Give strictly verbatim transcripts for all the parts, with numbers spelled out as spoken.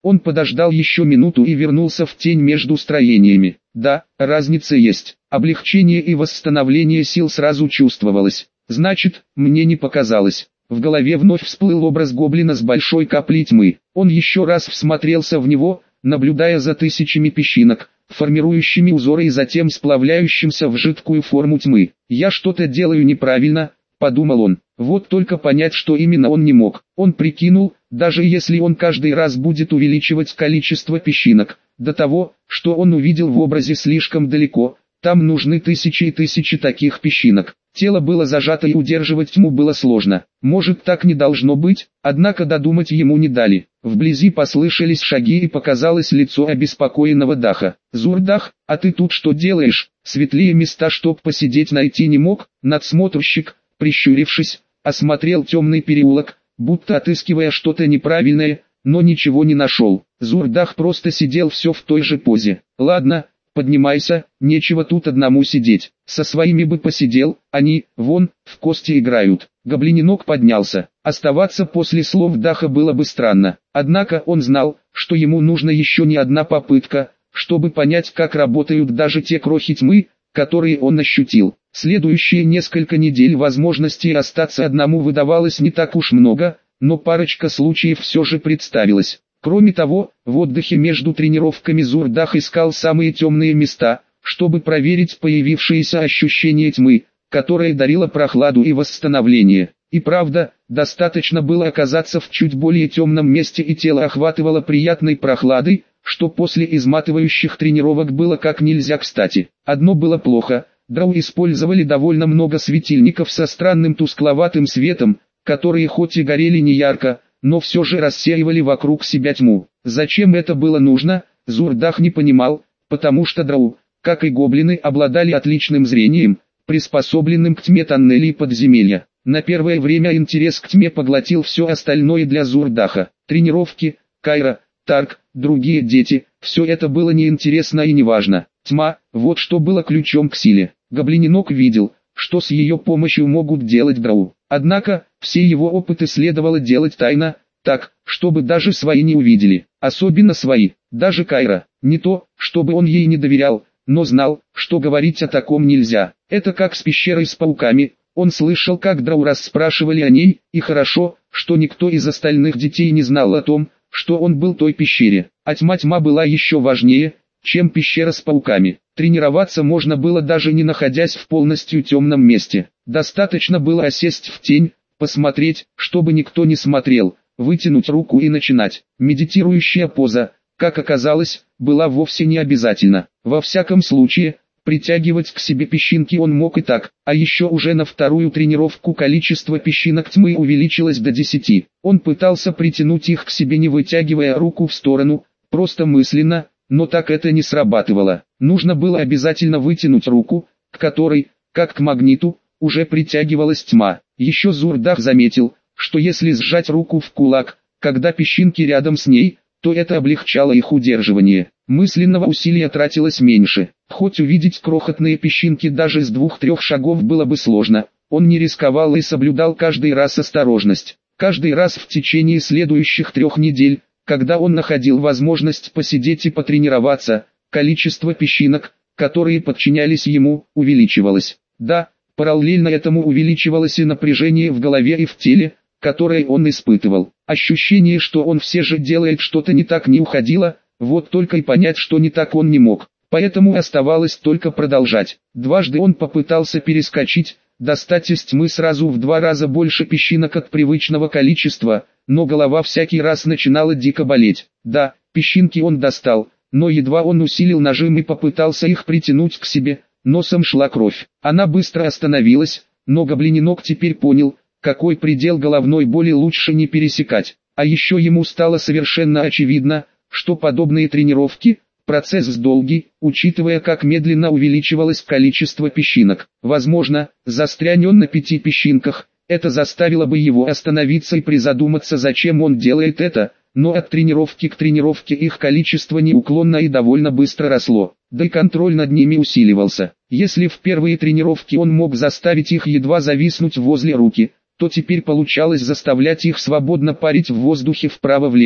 Он подождал еще минуту и вернулся в тень между строениями. Да, разница есть. Облегчение и восстановление сил сразу чувствовалось. Значит, мне не показалось. В голове вновь всплыл образ гоблина с большой каплей тьмы. Он еще раз всмотрелся в него, наблюдая за тысячами песчинок, формирующими узоры и затем сплавляющимся в жидкую форму тьмы. «Я что-то делаю неправильно», — подумал он. Вот только понять, что именно, он не мог. Он прикинул, даже если он каждый раз будет увеличивать количество песчинок, до того, что он увидел в образе, слишком далеко, там нужны тысячи и тысячи таких песчинок. Тело было зажато и удерживать тьму было сложно. Может, так не должно быть, однако додумать ему не дали. Вблизи послышались шаги и показалось лицо обеспокоенного Даха. «Зурдах, а ты тут что делаешь? Светлее места, чтоб посидеть, найти не мог?» Надсмотрщик, прищурившись, осмотрел темный переулок, будто отыскивая что-то неправильное, но ничего не нашел. Зурдах просто сидел все в той же позе. «Ладно, поднимайся, нечего тут одному сидеть. Со своими бы посидел, они, вон, в кости играют». Гоблиненок поднялся. Оставаться после слов Даха было бы странно. Однако он знал, что ему нужна еще не одна попытка, чтобы понять, как работают даже те крохи тьмы, которые он ощутил. Следующие несколько недель возможностей остаться одному выдавалось не так уж много, но парочка случаев все же представилась. Кроме того, в отдыхе между тренировками Зурдах искал самые темные места, чтобы проверить появившееся ощущение тьмы, которое дарило прохладу и восстановление. И правда, достаточно было оказаться в чуть более темном месте, и тело охватывало приятной прохладой, что после изматывающих тренировок было как нельзя кстати. Одно было плохо: драу использовали довольно много светильников со странным тускловатым светом, которые хоть и горели не ярко, но все же рассеивали вокруг себя тьму. Зачем это было нужно, Зурдах не понимал, потому что драу, как и гоблины, обладали отличным зрением, приспособленным к тьме тоннелей подземелья. На первое время интерес к тьме поглотил все остальное для Зурдаха. Тренировки, Кайра, Тарк, другие дети, все это было неинтересно и неважно. Тьма, вот что было ключом к силе. Гоблиненок видел, что с ее помощью могут делать драу. Однако, все его опыты следовало делать тайно, так, чтобы даже свои не увидели. Особенно свои, даже Кайра. Не то, чтобы он ей не доверял, но знал, что говорить о таком нельзя. Это как с пещерой с пауками. Он слышал, как драу расспрашивали о ней, и хорошо, что никто из остальных детей не знал о том, что он был в той пещере. А тьма-тьма была еще важнее, чем пещера с пауками. Тренироваться можно было даже не находясь в полностью темном месте. Достаточно было осесть в тень, посмотреть, чтобы никто не смотрел, вытянуть руку и начинать. Медитирующая поза, как оказалось, была вовсе не обязательна. Во всяком случае, притягивать к себе песчинки он мог и так, а еще уже на вторую тренировку количество песчинок тьмы увеличилось до десяти. Он пытался притянуть их к себе, не вытягивая руку в сторону, просто мысленно, но так это не срабатывало. Нужно было обязательно вытянуть руку, к которой, как к магниту, уже притягивалась тьма. Еще Зурдах заметил, что если сжать руку в кулак, когда песчинки рядом с ней, то это облегчало их удерживание. Мысленного усилия тратилось меньше. Хоть увидеть крохотные песчинки даже с двух-трех шагов было бы сложно, он не рисковал и соблюдал каждый раз осторожность. Каждый раз в течение следующих трех недель, когда он находил возможность посидеть и потренироваться, количество песчинок, которые подчинялись ему, увеличивалось. Да, параллельно этому увеличивалось и напряжение в голове и в теле, которое он испытывал. Ощущение, что он все же делает что-то не так, не уходило, вот только и понять, что не так, он не мог. Поэтому оставалось только продолжать. Дважды он попытался перескочить, достать из тьмы сразу в два раза больше песчинок от привычного количества, но голова всякий раз начинала дико болеть. Да, песчинки он достал, но едва он усилил нажим и попытался их притянуть к себе, носом шла кровь. Она быстро остановилась, но гоблиненок теперь понял, какой предел головной боли лучше не пересекать. А еще ему стало совершенно очевидно, что подобные тренировки – процесс долгий, учитывая, как медленно увеличивалось количество песчинок. Возможно, застрянь он на пяти песчинках, это заставило бы его остановиться и призадуматься, зачем он делает это, но от тренировки к тренировке их количество неуклонно и довольно быстро росло, да и контроль над ними усиливался. Если в первые тренировки он мог заставить их едва зависнуть возле руки, то теперь получалось заставлять их свободно парить в воздухе вправо-влево.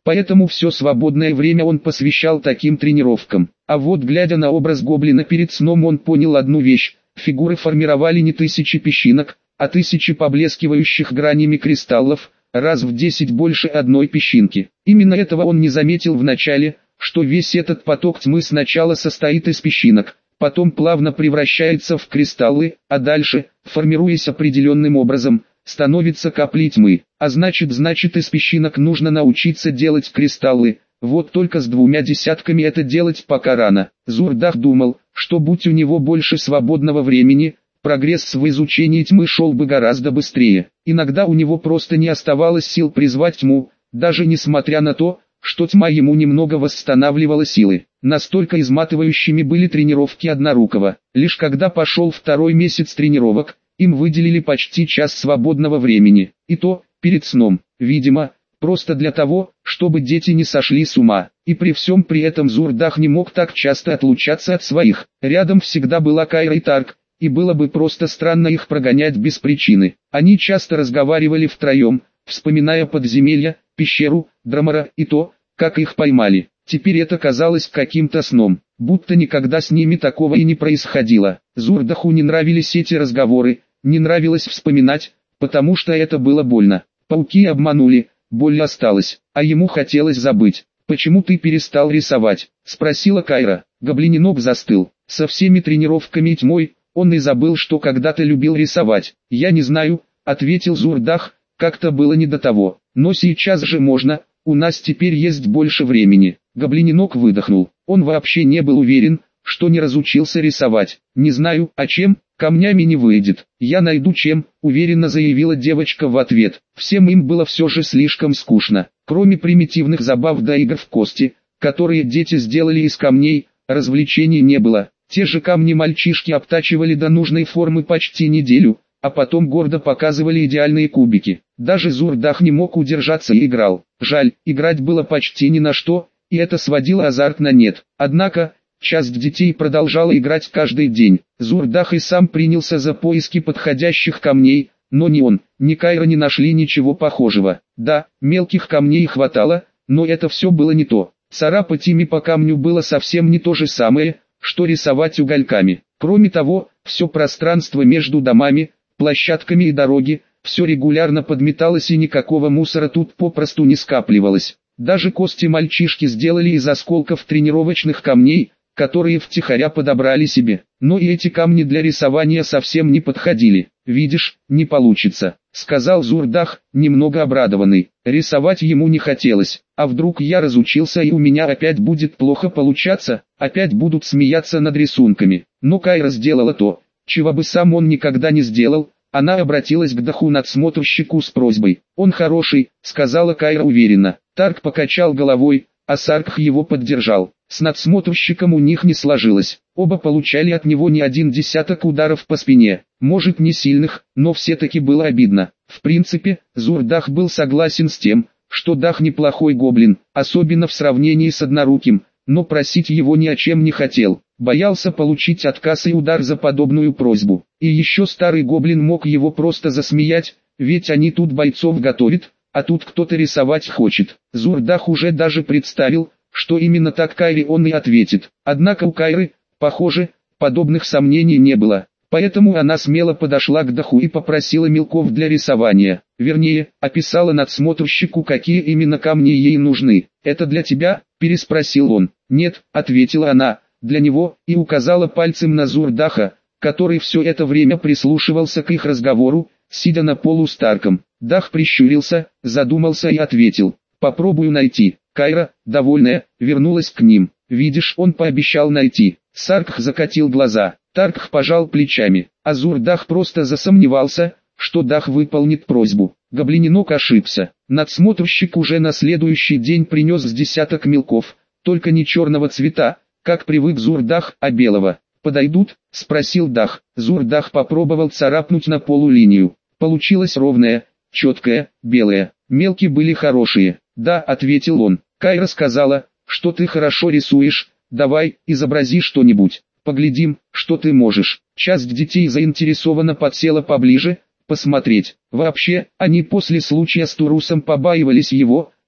Поэтому все свободное время он посвящал таким тренировкам. А вот глядя на образ гоблина перед сном, он понял одну вещь: фигуры формировали не тысячи песчинок, а тысячи поблескивающих гранями кристаллов, раз в десять больше одной песчинки. Именно этого он не заметил в начале, что весь этот поток тьмы сначала состоит из песчинок, потом плавно превращается в кристаллы, а дальше, формируясь определенным образом, становится каплей тьмы. А значит, значит из песчинок нужно научиться делать кристаллы. Вот только с двумя десятками это делать пока рано. Зурдах думал, что будь у него больше свободного времени, прогресс в изучении тьмы шел бы гораздо быстрее. Иногда у него просто не оставалось сил призвать тьму, даже несмотря на то, что тьма ему немного восстанавливала силы. Настолько изматывающими были тренировки Однорукого. Лишь когда пошел второй месяц тренировок, им выделили почти час свободного времени. И то, перед сном. Видимо, просто для того, чтобы дети не сошли с ума. И при всем при этом Зурдах не мог так часто отлучаться от своих. Рядом всегда была Кайра и Тарк, и было бы просто странно их прогонять без причины. Они часто разговаривали втроем, вспоминая подземелья, пещеру, Драмара и то, как их поймали. Теперь это казалось каким-то сном, будто никогда с ними такого и не происходило. Зурдаху не нравились эти разговоры, не нравилось вспоминать, потому что это было больно. Пауки обманули, боль осталась, а ему хотелось забыть. «Почему ты перестал рисовать?» – спросила Кайра. Гоблиненок застыл. Со всеми тренировками и тьмой, он и забыл, что когда-то любил рисовать. «Я не знаю», – ответил Зурдах, – «как-то было не до того. Но сейчас же можно, у нас теперь есть больше времени». Гоблиненок выдохнул. Он вообще не был уверен, что не разучился рисовать. «Не знаю, а чем, камнями не выйдет. Я найду чем», — уверенно заявила девочка в ответ. Всем им было все же слишком скучно. Кроме примитивных забав до игр в кости, которые дети сделали из камней, развлечений не было. Те же камни мальчишки обтачивали до нужной формы почти неделю, а потом гордо показывали идеальные кубики. Даже Зурдах не мог удержаться и играл. Жаль, играть было почти ни на что, и это сводило азарт на нет. Однако, часть детей продолжала играть каждый день. Зурдах и сам принялся за поиски подходящих камней, но ни он, ни Кайра не нашли ничего похожего. Да, мелких камней хватало, но это все было не то. Царапать ими по камню было совсем не то же самое, что рисовать угольками. Кроме того, все пространство между домами, площадками и дороги, все регулярно подметалось и никакого мусора тут попросту не скапливалось. Даже кости мальчишки сделали из осколков тренировочных камней, которые втихаря подобрали себе. Но и эти камни для рисования совсем не подходили. «Видишь, не получится», — сказал Зурдах, немного обрадованный. Рисовать ему не хотелось. А вдруг я разучился и у меня опять будет плохо получаться, опять будут смеяться над рисунками. Но Кайра сделала то, чего бы сам он никогда не сделал. Она обратилась к Даху-надсмотрщику с просьбой. «Он хороший», — сказала Кайра уверенно. Тарк покачал головой, а Саркх его поддержал. С надсмотрщиком у них не сложилось. Оба получали от него не один десяток ударов по спине. Может, не сильных, но все-таки было обидно. В принципе, Зурдах был согласен с тем, что Дах неплохой гоблин, особенно в сравнении с Одноруким, но просить его ни о чем не хотел. Боялся получить отказ и удар за подобную просьбу. И еще старый гоблин мог его просто засмеять, ведь они тут бойцов готовят, а тут кто-то рисовать хочет. Зурдах уже даже представил, что именно так Кайре он и ответит. Однако у Кайры, похоже, подобных сомнений не было. Поэтому она смело подошла к Даху и попросила мелков для рисования. Вернее, описала надсмотрщику, какие именно камни ей нужны. «Это для тебя?» – переспросил он. «Нет», – ответила она, – «для него», и указала пальцем на Зурдаха, который все это время прислушивался к их разговору, сидя на полу с Тарком. Дах прищурился, задумался и ответил: «Попробую найти». Кайра, довольная, вернулась к ним. «Видишь, он пообещал найти». Саркх закатил глаза. Таркх пожал плечами, а Зурдах просто засомневался, что Дах выполнит просьбу. Гоблиненок ошибся. Надсмотрщик уже на следующий день принес с десяток мелков, только не черного цвета, как привык Зурдах, а белого. «Подойдут?» – спросил Дах. Зурдах попробовал царапнуть на полу линию. Получилось ровное, четкое, белое. Мелки были хорошие. «Да», – ответил он. Кайра сказала, что ты хорошо рисуешь, давай, изобрази что-нибудь. Поглядим, что ты можешь. Часть детей заинтересованно подсела поближе, посмотреть. Вообще, они после случая с Турусом побаивались его,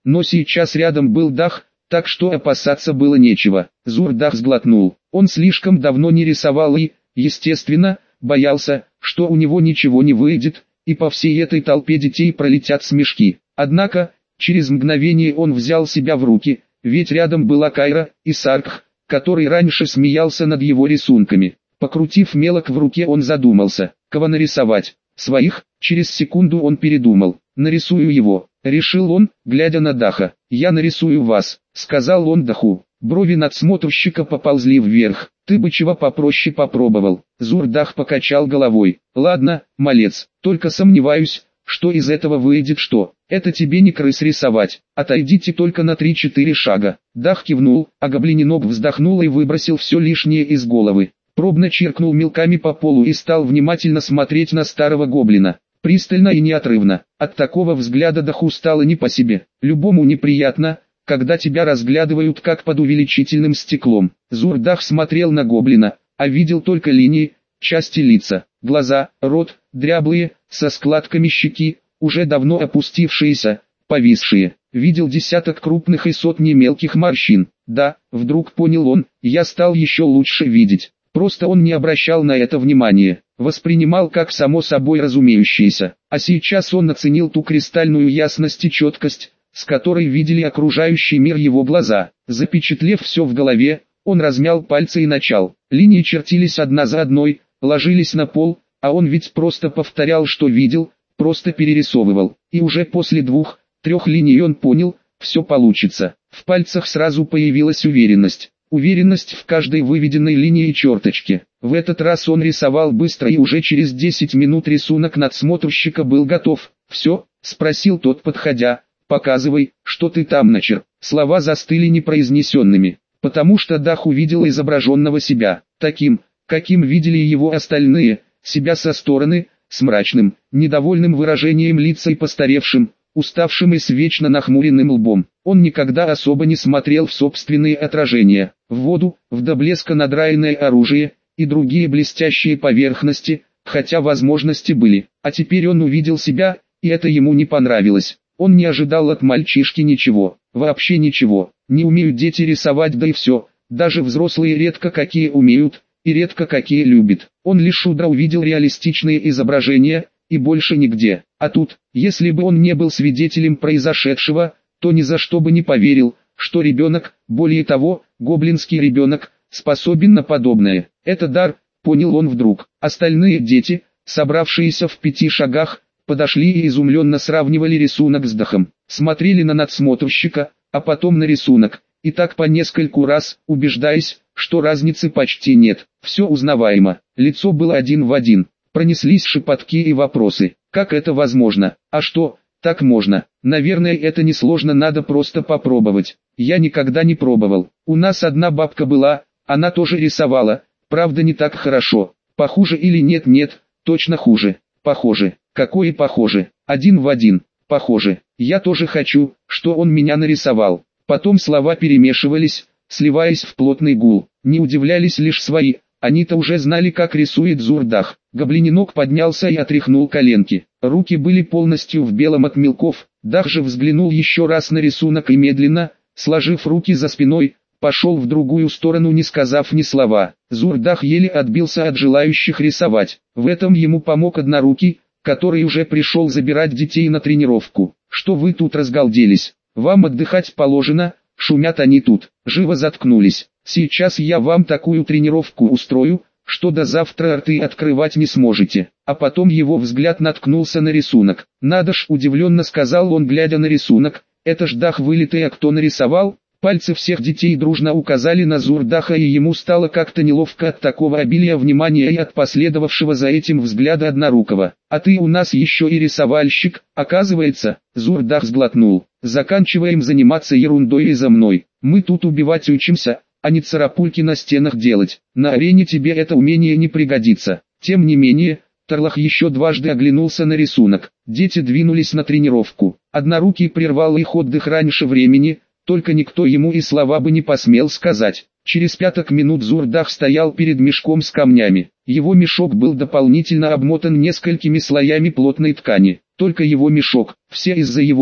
но сейчас рядом был Дах, так что опасаться было нечего. Зурдах сглотнул. Он слишком давно не рисовал и, естественно, боялся, что у него ничего не выйдет, и по всей этой толпе детей пролетят смешки. Однако, через мгновение он взял себя в руки, ведь рядом была Кайра и Саркх, который раньше смеялся над его рисунками. Покрутив мелок в руке, он задумался, кого нарисовать. Своих. Через секунду он передумал. Нарисую его, решил он, глядя на Даха. Я нарисую вас, сказал он Даху. Брови надсмотрщика поползли вверх. Ты бы чего попроще попробовал. Зурдах покачал головой. Ладно, малец, только сомневаюсь, что из этого выйдет что. Это тебе не крыс рисовать. Отойдите только на три-четыре шага. Дах кивнул, а гоблиненок вздохнул и выбросил все лишнее из головы. Пробно чиркнул мелками по полу и стал внимательно смотреть на старого гоблина. Пристально и неотрывно. От такого взгляда Даху стало не по себе. Любому неприятно, когда тебя разглядывают как под увеличительным стеклом. Зурдах смотрел на гоблина, а видел только линии, части лица, глаза, рот, дряблые, со складками щеки, уже давно опустившиеся, повисшие. Видел десяток крупных и сотни мелких морщин. Да, вдруг понял он, я стал еще лучше видеть. Просто он не обращал на это внимания, воспринимал как само собой разумеющееся. А сейчас он оценил ту кристальную ясность и четкость, с которой видели окружающий мир его глаза. Запечатлев все в голове, он размял пальцы и начал. Линии чертились одна за одной, ложились на пол, а он ведь просто повторял, что видел, просто перерисовывал. И уже после двух, трех линий он понял, все получится. В пальцах сразу появилась уверенность. Уверенность в каждой выведенной линии и черточке. В этот раз он рисовал быстро, и уже через десять минут рисунок надсмотрщика был готов. «Все?» – спросил тот, подходя. «Показывай, что ты там начер». Слова застыли непроизнесенными, потому что Дах увидел изображенного себя, таким, каким видели его остальные, себя со стороны, с мрачным, недовольным выражением лица и постаревшим, уставшим и с вечно нахмуренным лбом. Он никогда особо не смотрел в собственные отражения, в воду, в до блеска надраенное оружие и другие блестящие поверхности, хотя возможности были. А теперь он увидел себя, и это ему не понравилось. Он не ожидал от мальчишки ничего, вообще ничего. Не умеют дети рисовать, да и все. Даже взрослые редко какие умеют, и редко какие любят. Он лишь удра увидел реалистичные изображения, и больше нигде. А тут, если бы он не был свидетелем произошедшего, то ни за что бы не поверил, что ребенок, более того, гоблинский ребенок, способен на подобное. Это дар, понял он вдруг. Остальные дети, собравшиеся в пяти шагах, подошли и изумленно сравнивали рисунок с Дахом. Смотрели на надсмотрщика, а потом на рисунок, и так по нескольку раз, убеждаясь, что разницы почти нет. Все узнаваемо, лицо было один в один. Пронеслись шепотки и вопросы. Как это возможно? А что, так можно? Наверное, это несложно, надо просто попробовать. Я никогда не пробовал. У нас одна бабка была, она тоже рисовала, правда не так хорошо. Похуже или нет? Нет, точно хуже. Похоже. Какое похоже? Один в один. Похоже. Я тоже хочу, что он меня нарисовал. Потом слова перемешивались, сливаясь в плотный гул. Не удивлялись лишь свои. Они-то уже знали, как рисует Зурдах. Гоблиненок поднялся и отряхнул коленки. Руки были полностью в белом от мелков. Дах же взглянул еще раз на рисунок и медленно, сложив руки за спиной, пошел в другую сторону, не сказав ни слова. Зурдах еле отбился от желающих рисовать. В этом ему помог однорукий, который уже пришел забирать детей на тренировку. «Что вы тут разгалделись? Вам отдыхать положено», — шумят они тут. Живо заткнулись. «Сейчас я вам такую тренировку устрою, что до завтра рты открывать не сможете». А потом его взгляд наткнулся на рисунок. «Надо ж», — удивленно сказал он, глядя на рисунок, «это ж Дах вылитый, а кто нарисовал?» Пальцы всех детей дружно указали на Зурдаха, и ему стало как-то неловко от такого обилия внимания и от последовавшего за этим взгляда однорукого. «А ты у нас еще и рисовальщик, оказывается», — Зурдах сглотнул. «Заканчиваем заниматься ерундой и за мной. Мы тут убивать учимся, а не царапульки на стенах делать. На арене тебе это умение не пригодится». Тем не менее, Тарлах еще дважды оглянулся на рисунок. Дети двинулись на тренировку. Однорукий прервал их отдых раньше времени, только никто ему и слова бы не посмел сказать. Через пяток минут Зурдах стоял перед мешком с камнями. Его мешок был дополнительно обмотан несколькими слоями плотной ткани. Только его мешок, все из-за его рук.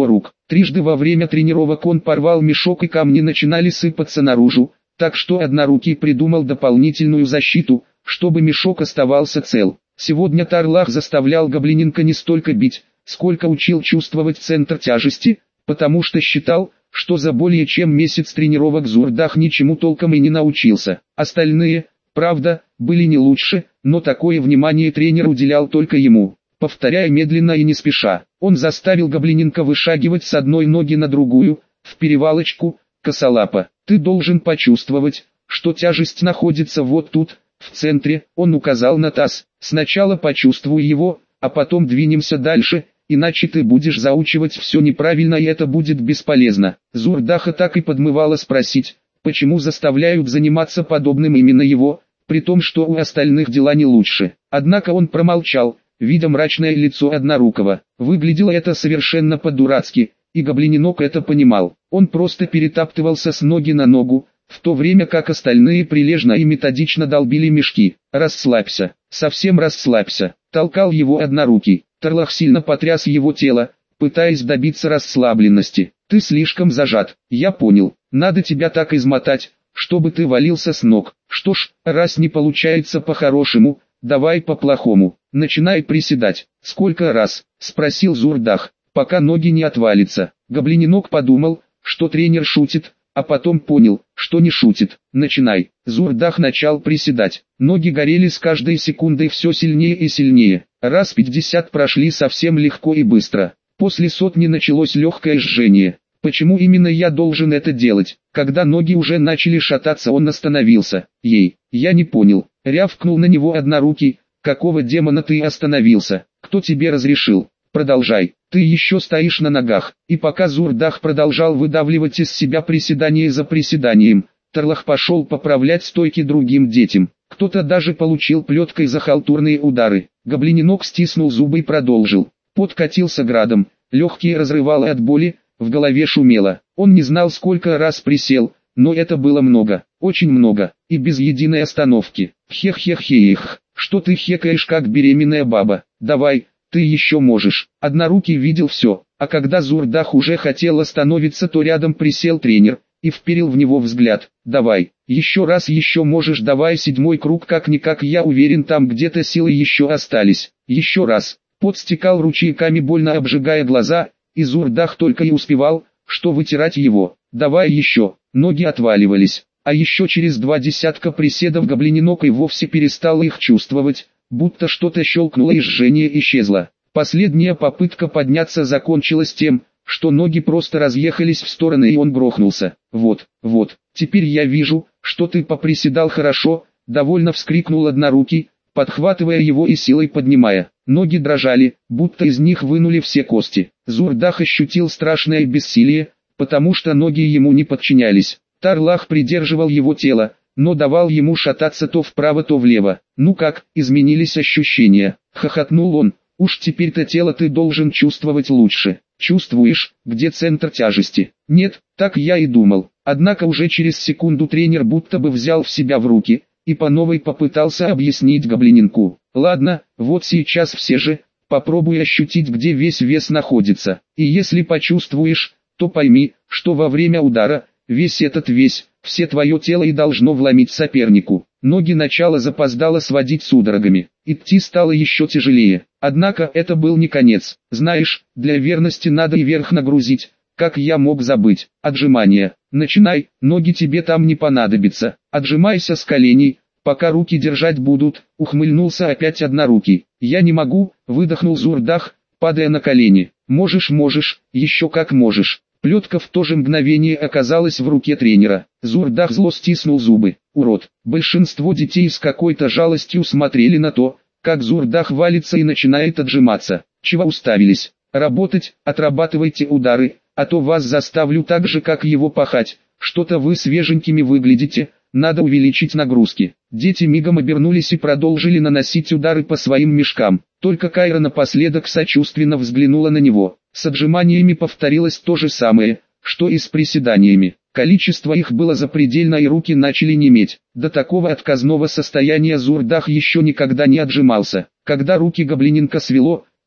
Трижды во время тренировок он порвал мешок и камни начинали сыпаться наружу, так что Однорукий придумал дополнительную защиту, чтобы мешок оставался цел. Сегодня Тарлах заставлял Гоблиненка не столько бить, сколько учил чувствовать центр тяжести, потому что считал, что за более чем месяц тренировок Зурдах ничему толком и не научился. Остальные, правда, были не лучше, но такое внимание тренер уделял только ему. Повторяя медленно и не спеша, он заставил Гоблиненка вышагивать с одной ноги на другую, в перевалочку. Косолапа, ты должен почувствовать, что тяжесть находится вот тут, в центре. Он указал на таз. Сначала почувствуй его, а потом двинемся дальше, иначе ты будешь заучивать все неправильно и это будет бесполезно. Зурдаха так и подмывало спросить, почему заставляют заниматься подобным именно его, при том, что у остальных дела не лучше. Однако он промолчал, видя мрачное лицо Однорукого. Выглядело это совершенно по-дурацки, и Гоблиненок это понимал. Он просто перетаптывался с ноги на ногу, в то время как остальные прилежно и методично долбили мешки. «Расслабься, совсем расслабься», — толкал его Однорукий. Тарлах сильно потряс его тело, пытаясь добиться расслабленности. «Ты слишком зажат, я понял, надо тебя так измотать, чтобы ты валился с ног. Что ж, раз не получается по-хорошему, давай по-плохому, начинай приседать». «Сколько раз?» — спросил Зурдах, пока ноги не отвалятся. Гоблиненок подумал, что тренер шутит, а потом понял, что не шутит. «Начинай». Зурдах начал приседать. Ноги горели с каждой секундой все сильнее и сильнее. Раз пятьдесят прошли совсем легко и быстро. После сотни началось легкое жжение. «Почему именно я должен это делать?» Когда ноги уже начали шататься, он остановился. «Ей, я не понял», — рявкнул на него Однорукий. «Какого демона ты остановился? Кто тебе разрешил? Продолжай, ты еще стоишь на ногах». И пока Зурдах продолжал выдавливать из себя приседание за приседанием, Тарлах пошел поправлять стойки другим детям. Кто-то даже получил плеткой за халтурные удары. Гоблиненок стиснул зубы и продолжил. Пот катился градом, легкие разрывало от боли, в голове шумело. Он не знал, сколько раз присел, но это было много, очень много, и без единой остановки. «Хех-хех-хех, что ты хекаешь как беременная баба? Давай, ты еще можешь». Однорукий видел все, а когда Зурдах уже хотел остановиться, то рядом присел тренер и вперил в него взгляд. «Давай, еще раз еще можешь, давай седьмой круг, как-никак я уверен, там где-то силы еще остались. Еще раз». Пот стекал ручейками, больно обжигая глаза, и Зурдах только и успевал, что вытирать его. «Давай еще». Ноги отваливались, а еще через два десятка приседов Гоблиненок и вовсе перестал их чувствовать, будто что-то щелкнуло и жжение исчезло. Последняя попытка подняться закончилась тем, что ноги просто разъехались в стороны и он грохнулся. «Вот, вот, теперь я вижу, что ты поприседал хорошо», — довольно вскрикнул Однорукий, подхватывая его и силой поднимая. Ноги дрожали, будто из них вынули все кости. Зурдах ощутил страшное бессилие, потому что ноги ему не подчинялись. Тарлах придерживал его тело, но давал ему шататься то вправо, то влево. «Ну как, изменились ощущения?» — хохотнул он. «Уж теперь-то тело ты должен чувствовать лучше. Чувствуешь, где центр тяжести?» «Нет, так я и думал». Однако уже через секунду тренер будто бы взял в себя в руки и по новой попытался объяснить Гоблиненку. «Ладно, вот сейчас все же, попробуй ощутить, где весь вес находится. И если почувствуешь, то пойми, что во время удара, весь этот вес, все твое тело и должно вломить сопернику». Ноги начало запоздало сводить судорогами. Идти стало еще тяжелее. Однако это был не конец. «Знаешь, для верности надо и верх нагрузить. Как я мог забыть? Отжимания. Начинай, ноги тебе там не понадобятся. Отжимайся с коленей, пока руки держать будут», — ухмыльнулся опять Однорукий. «Я не могу», — выдохнул Зурдах, падая на колени. «Можешь, можешь, еще как можешь». Плетка в то же мгновение оказалась в руке тренера. Зурдах зло стиснул зубы. «Урод». Большинство детей с какой-то жалостью смотрели на то, как Зурдах валится и начинает отжиматься. «Чего уставились? Работать, отрабатывайте удары, а то вас заставлю так же, как его пахать. Что-то вы свеженькими выглядите, надо увеличить нагрузки». Дети мигом обернулись и продолжили наносить удары по своим мешкам. Только Кайра напоследок сочувственно взглянула на него. С отжиманиями повторилось то же самое, что и с приседаниями. Количество их было запредельно и руки начали неметь. До такого отказного состояния Зурдах еще никогда не отжимался. Когда руки Гоблиненка свело,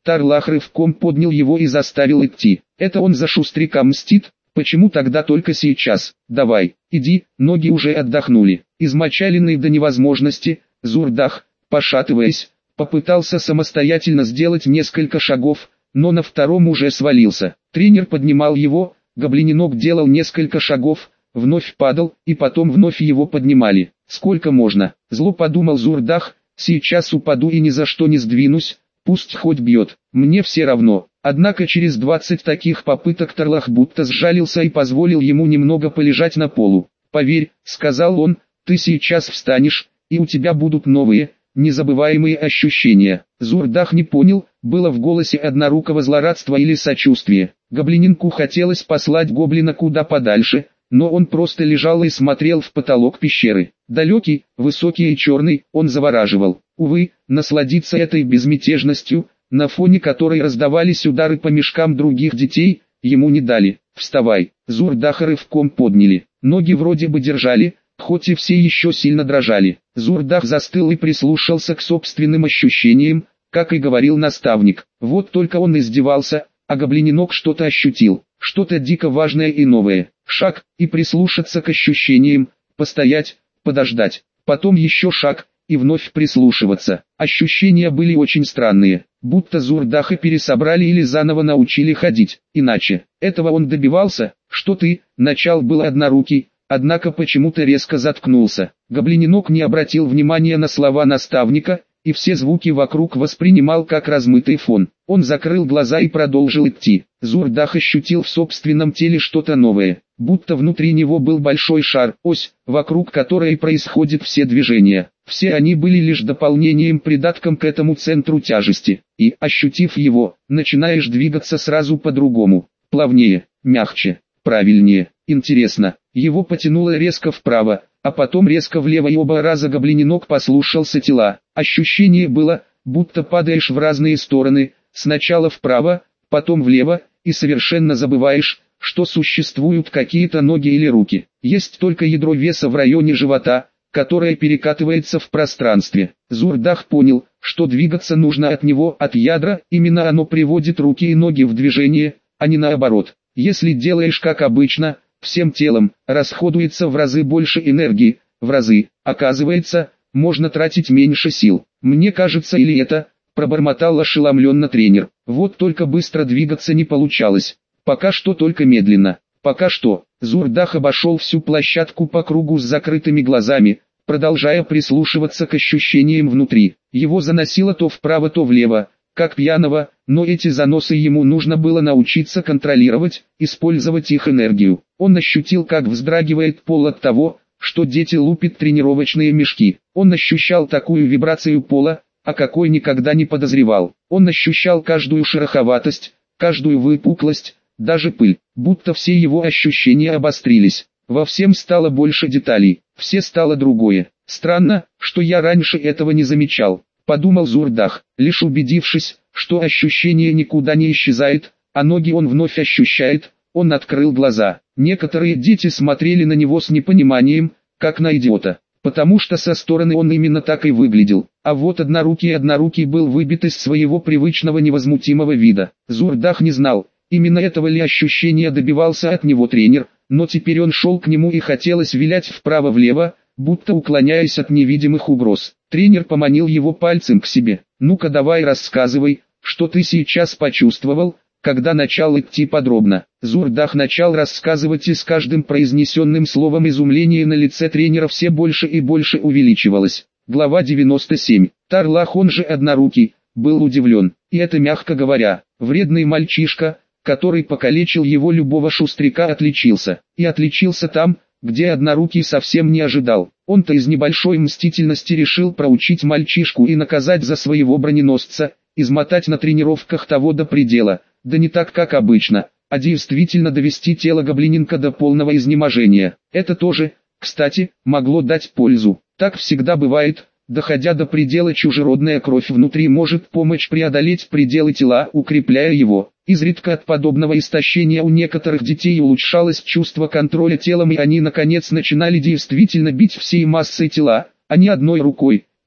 Тарлах рывком поднял его и заставил идти. Это он за шустряка мстит? Почему тогда только сейчас? Давай, иди, ноги уже отдохнули. Измочаленный до невозможности, Зурдах, пошатываясь, попытался самостоятельно сделать несколько шагов, но на втором уже свалился. Тренер поднимал его, гоблиненок делал несколько шагов, вновь падал, и потом вновь его поднимали. Сколько можно? Зло подумал Зурдах, сейчас упаду и ни за что не сдвинусь, пусть хоть бьет, мне все равно. Однако через двадцать таких попыток Тарлах будто сжалился и позволил ему немного полежать на полу. «Поверь», — сказал он, — «ты сейчас встанешь, и у тебя будут новые, незабываемые ощущения». Зурдах не понял, было в голосе однорукого злорадство или сочувствие. Гоблиненку хотелось послать гоблина куда подальше, но он просто лежал и смотрел в потолок пещеры. Далекий, высокий и черный, он завораживал. Увы, насладиться этой безмятежностью, на фоне которой раздавались удары по мешкам других детей, ему не дали. «Вставай!» Зурдаха рывком подняли. Ноги вроде бы держали, хоть и все еще сильно дрожали. Зурдах застыл и прислушался к собственным ощущениям, как и говорил наставник. Вот только он издевался, а гоблиненок что-то ощутил, что-то дико важное и новое. Шаг, и прислушаться к ощущениям, постоять, подождать, потом еще шаг, и вновь прислушиваться. Ощущения были очень странные, будто Зурдаха пересобрали или заново научили ходить. Иначе, этого он добивался, что ты, начал был однорукий, однако почему-то резко заткнулся. Гоблиненок не обратил внимания на слова наставника, и все звуки вокруг воспринимал как размытый фон. Он закрыл глаза и продолжил идти. Зурдах ощутил в собственном теле что-то новое, будто внутри него был большой шар, ось, вокруг которой происходят все движения. Все они были лишь дополнением, придатком к этому центру тяжести. И, ощутив его, начинаешь двигаться сразу по-другому. Плавнее, мягче, правильнее. Интересно, его потянуло резко вправо, а потом резко влево, и оба раза гоблиненок послушался тела. Ощущение было, будто падаешь в разные стороны, сначала вправо, потом влево, и совершенно забываешь, что существуют какие-то ноги или руки. Есть только ядро веса в районе живота, которое перекатывается в пространстве. Зурдах понял, что двигаться нужно от него, от ядра, именно оно приводит руки и ноги в движение, а не наоборот. Если делаешь как обычно, всем телом, расходуется в разы больше энергии, в разы, оказывается, можно тратить меньше сил. Мне кажется, или это, пробормотал ошеломленно тренер. Вот только быстро двигаться не получалось. Пока что только медленно. Пока что. Зурдах обошел всю площадку по кругу с закрытыми глазами, продолжая прислушиваться к ощущениям внутри. Его заносило то вправо, то влево, как пьяного, но эти заносы ему нужно было научиться контролировать, использовать их энергию. Он ощутил, как вздрагивает пол от того, что дети лупят тренировочные мешки. Он ощущал такую вибрацию пола, о какой никогда не подозревал. Он ощущал каждую шероховатость, каждую выпуклость, даже пыль, будто все его ощущения обострились. Во всем стало больше деталей, все стало другое. Странно, что я раньше этого не замечал, подумал Зурдах, лишь убедившись, что ощущение никуда не исчезает, а ноги он вновь ощущает, он открыл глаза. Некоторые дети смотрели на него с непониманием, как на идиота, потому что со стороны он именно так и выглядел, а вот однорукий однорукий был выбит из своего привычного невозмутимого вида. Зурдах не знал, именно этого ли ощущения добивался от него тренер, но теперь он шел к нему и хотелось вилять вправо-влево, будто уклоняясь от невидимых угроз. Тренер поманил его пальцем к себе. «Ну-ка давай рассказывай, что ты сейчас почувствовал, когда начал идти подробно». Зурдах начал рассказывать, и с каждым произнесенным словом изумление на лице тренера все больше и больше увеличивалось. Глава девяносто семь. Тарлах, он же однорукий, был удивлен, и это мягко говоря. Вредный мальчишка, который покалечил его любого шустряка, отличился. И отличился там, где однорукий совсем не ожидал. Он-то из небольшой мстительности решил проучить мальчишку и наказать за своего броненосца, измотать на тренировках того до предела, да не так как обычно, а действительно довести тело гоблиненка до полного изнеможения. Это тоже, кстати, могло дать пользу. Так всегда бывает, доходя до предела, чужеродная кровь внутри может помочь преодолеть пределы тела, укрепляя его. Изредка от подобного истощения у некоторых детей улучшалось чувство контроля телом, и они наконец начинали действительно бить всей массой тела, а не одной рукой,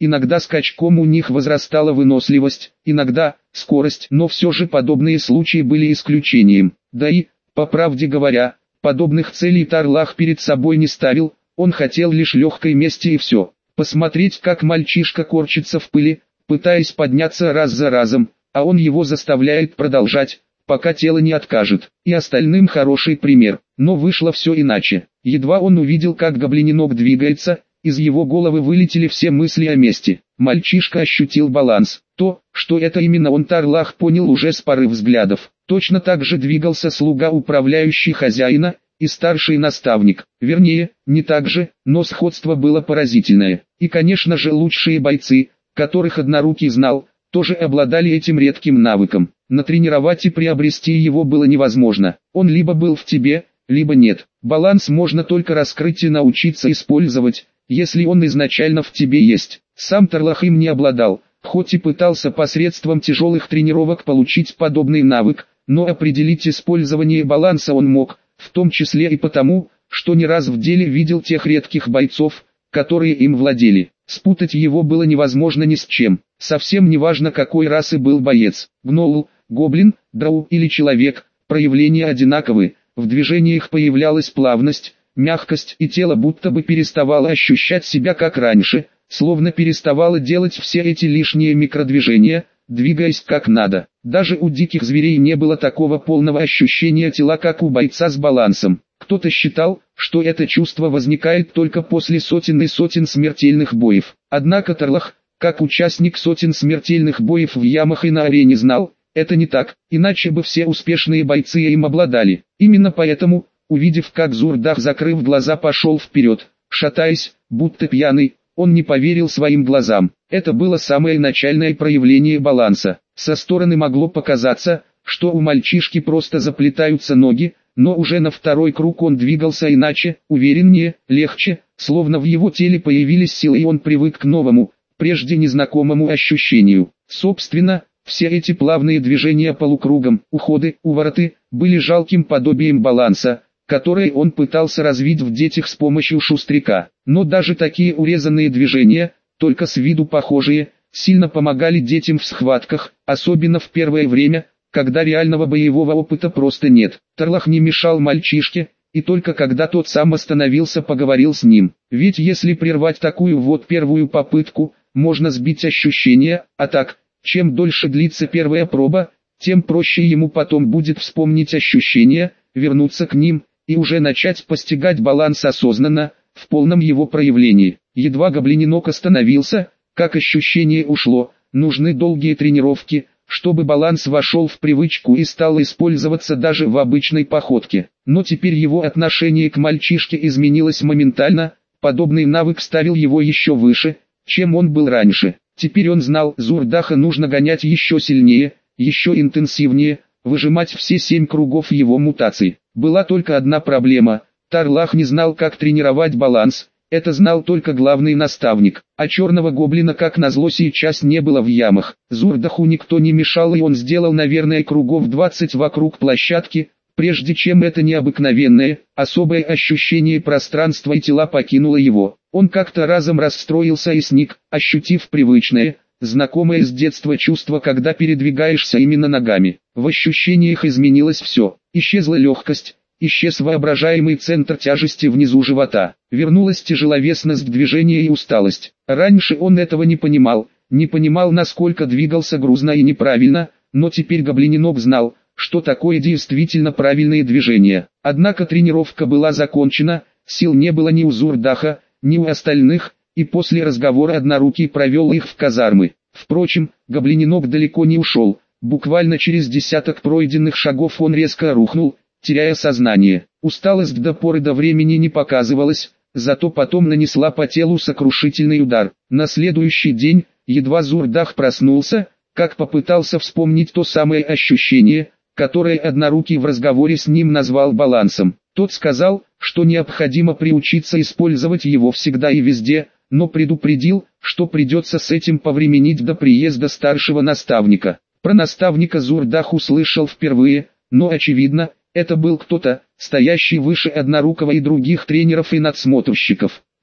Иногда скачком у них возрастала выносливость, иногда скорость, но все же подобные случаи были исключением. Да и, по правде говоря, подобных целей Тарлах перед собой не ставил, он хотел лишь легкой мести и все. Посмотреть, как мальчишка корчится в пыли, пытаясь подняться раз за разом, а он его заставляет продолжать, пока тело не откажет. И остальным хороший пример. Но вышло все иначе. Едва он увидел, как гоблиненок двигается, из его головы вылетели все мысли о мести. Мальчишка ощутил баланс. То, что это именно он, Тарлах понял уже с пары взглядов. Точно так же двигался слуга управляющий хозяина и старший наставник. Вернее, не так же, но сходство было поразительное. И конечно же лучшие бойцы, которых Однорукий знал, тоже обладали этим редким навыком. Натренировать и приобрести его было невозможно. Он либо был в тебе, либо нет. Баланс можно только раскрыть и научиться использовать, если он изначально в тебе есть. Сам Тарлах им не обладал, хоть и пытался посредством тяжелых тренировок получить подобный навык, но определить использование баланса он мог, в том числе и потому, что не раз в деле видел тех редких бойцов, которые им владели. Спутать его было невозможно ни с чем. Совсем не важно, какой расы был боец. Гноул, гоблин, драу или человек, проявления одинаковы, в движениях появлялась плавность, мягкость, и тело будто бы переставало ощущать себя как раньше, словно переставало делать все эти лишние микродвижения, двигаясь как надо. Даже у диких зверей не было такого полного ощущения тела, как у бойца с балансом. Кто-то считал, что это чувство возникает только после сотен и сотен смертельных боев. Однако Тарлах, как участник сотен смертельных боев в ямах и на арене, знал, это не так, иначе бы все успешные бойцы им обладали. Именно поэтому, увидев, как Зурдах, закрыв глаза, пошел вперед, шатаясь, будто пьяный, он не поверил своим глазам. Это было самое начальное проявление баланса. Со стороны могло показаться, что у мальчишки просто заплетаются ноги, но уже на второй круг он двигался иначе, увереннее, легче, словно в его теле появились силы, и он привык к новому, прежде незнакомому ощущению. Собственно, все эти плавные движения полукругом, уходы, увороты, были жалким подобием баланса, который он пытался развить в детях с помощью шустряка. Но даже такие урезанные движения, только с виду похожие, сильно помогали детям в схватках, особенно в первое время, когда реального боевого опыта просто нет. Тарлах не мешал мальчишке, и только когда тот сам остановился, поговорил с ним. Ведь если прервать такую вот первую попытку, можно сбить ощущения, а так, чем дольше длится первая проба, тем проще ему потом будет вспомнить ощущения, вернуться к ним, и уже начать постигать баланс осознанно, в полном его проявлении. Едва гоблиненок остановился, как ощущение ушло, нужны долгие тренировки, чтобы баланс вошел в привычку и стал использоваться даже в обычной походке. Но теперь его отношение к мальчишке изменилось моментально, подобный навык ставил его еще выше, чем он был раньше. Теперь он знал, Зурдаха нужно гонять еще сильнее, еще интенсивнее, выжимать все семь кругов его мутаций. Была только одна проблема, Тарлах не знал, как тренировать баланс. Это знал только главный наставник, а черного гоблина, как назло, сейчас не было в ямах. Зурдаху никто не мешал, и он сделал, наверное, кругов двадцать вокруг площадки, прежде чем это необыкновенное, особое ощущение пространства и тела покинуло его. Он как-то разом расстроился и сник, ощутив привычное, знакомое с детства чувство, когда передвигаешься именно ногами. В ощущениях изменилось все, исчезла легкость. Исчез воображаемый центр тяжести внизу живота, вернулась тяжеловесность движения и усталость. Раньше он этого не понимал, не понимал, насколько двигался грузно и неправильно, но теперь гоблиненок знал, что такое действительно правильные движения. Однако тренировка была закончена, сил не было ни у Зурдаха, ни у остальных, и после разговора Однорукий провел их в казармы. Впрочем, гоблиненок далеко не ушел, буквально через десяток пройденных шагов он резко рухнул, теряя сознание. Усталость до поры до времени не показывалась, зато потом нанесла по телу сокрушительный удар. На следующий день, едва Зурдах проснулся, как попытался вспомнить то самое ощущение, которое Однорукий в разговоре с ним назвал балансом. Тот сказал, что необходимо приучиться использовать его всегда и везде, но предупредил, что придется с этим повременить до приезда старшего наставника. Про наставника Зурдах услышал впервые, но очевидно, это был кто-то, стоящий выше Однорукого и других тренеров и надсмотрщиков.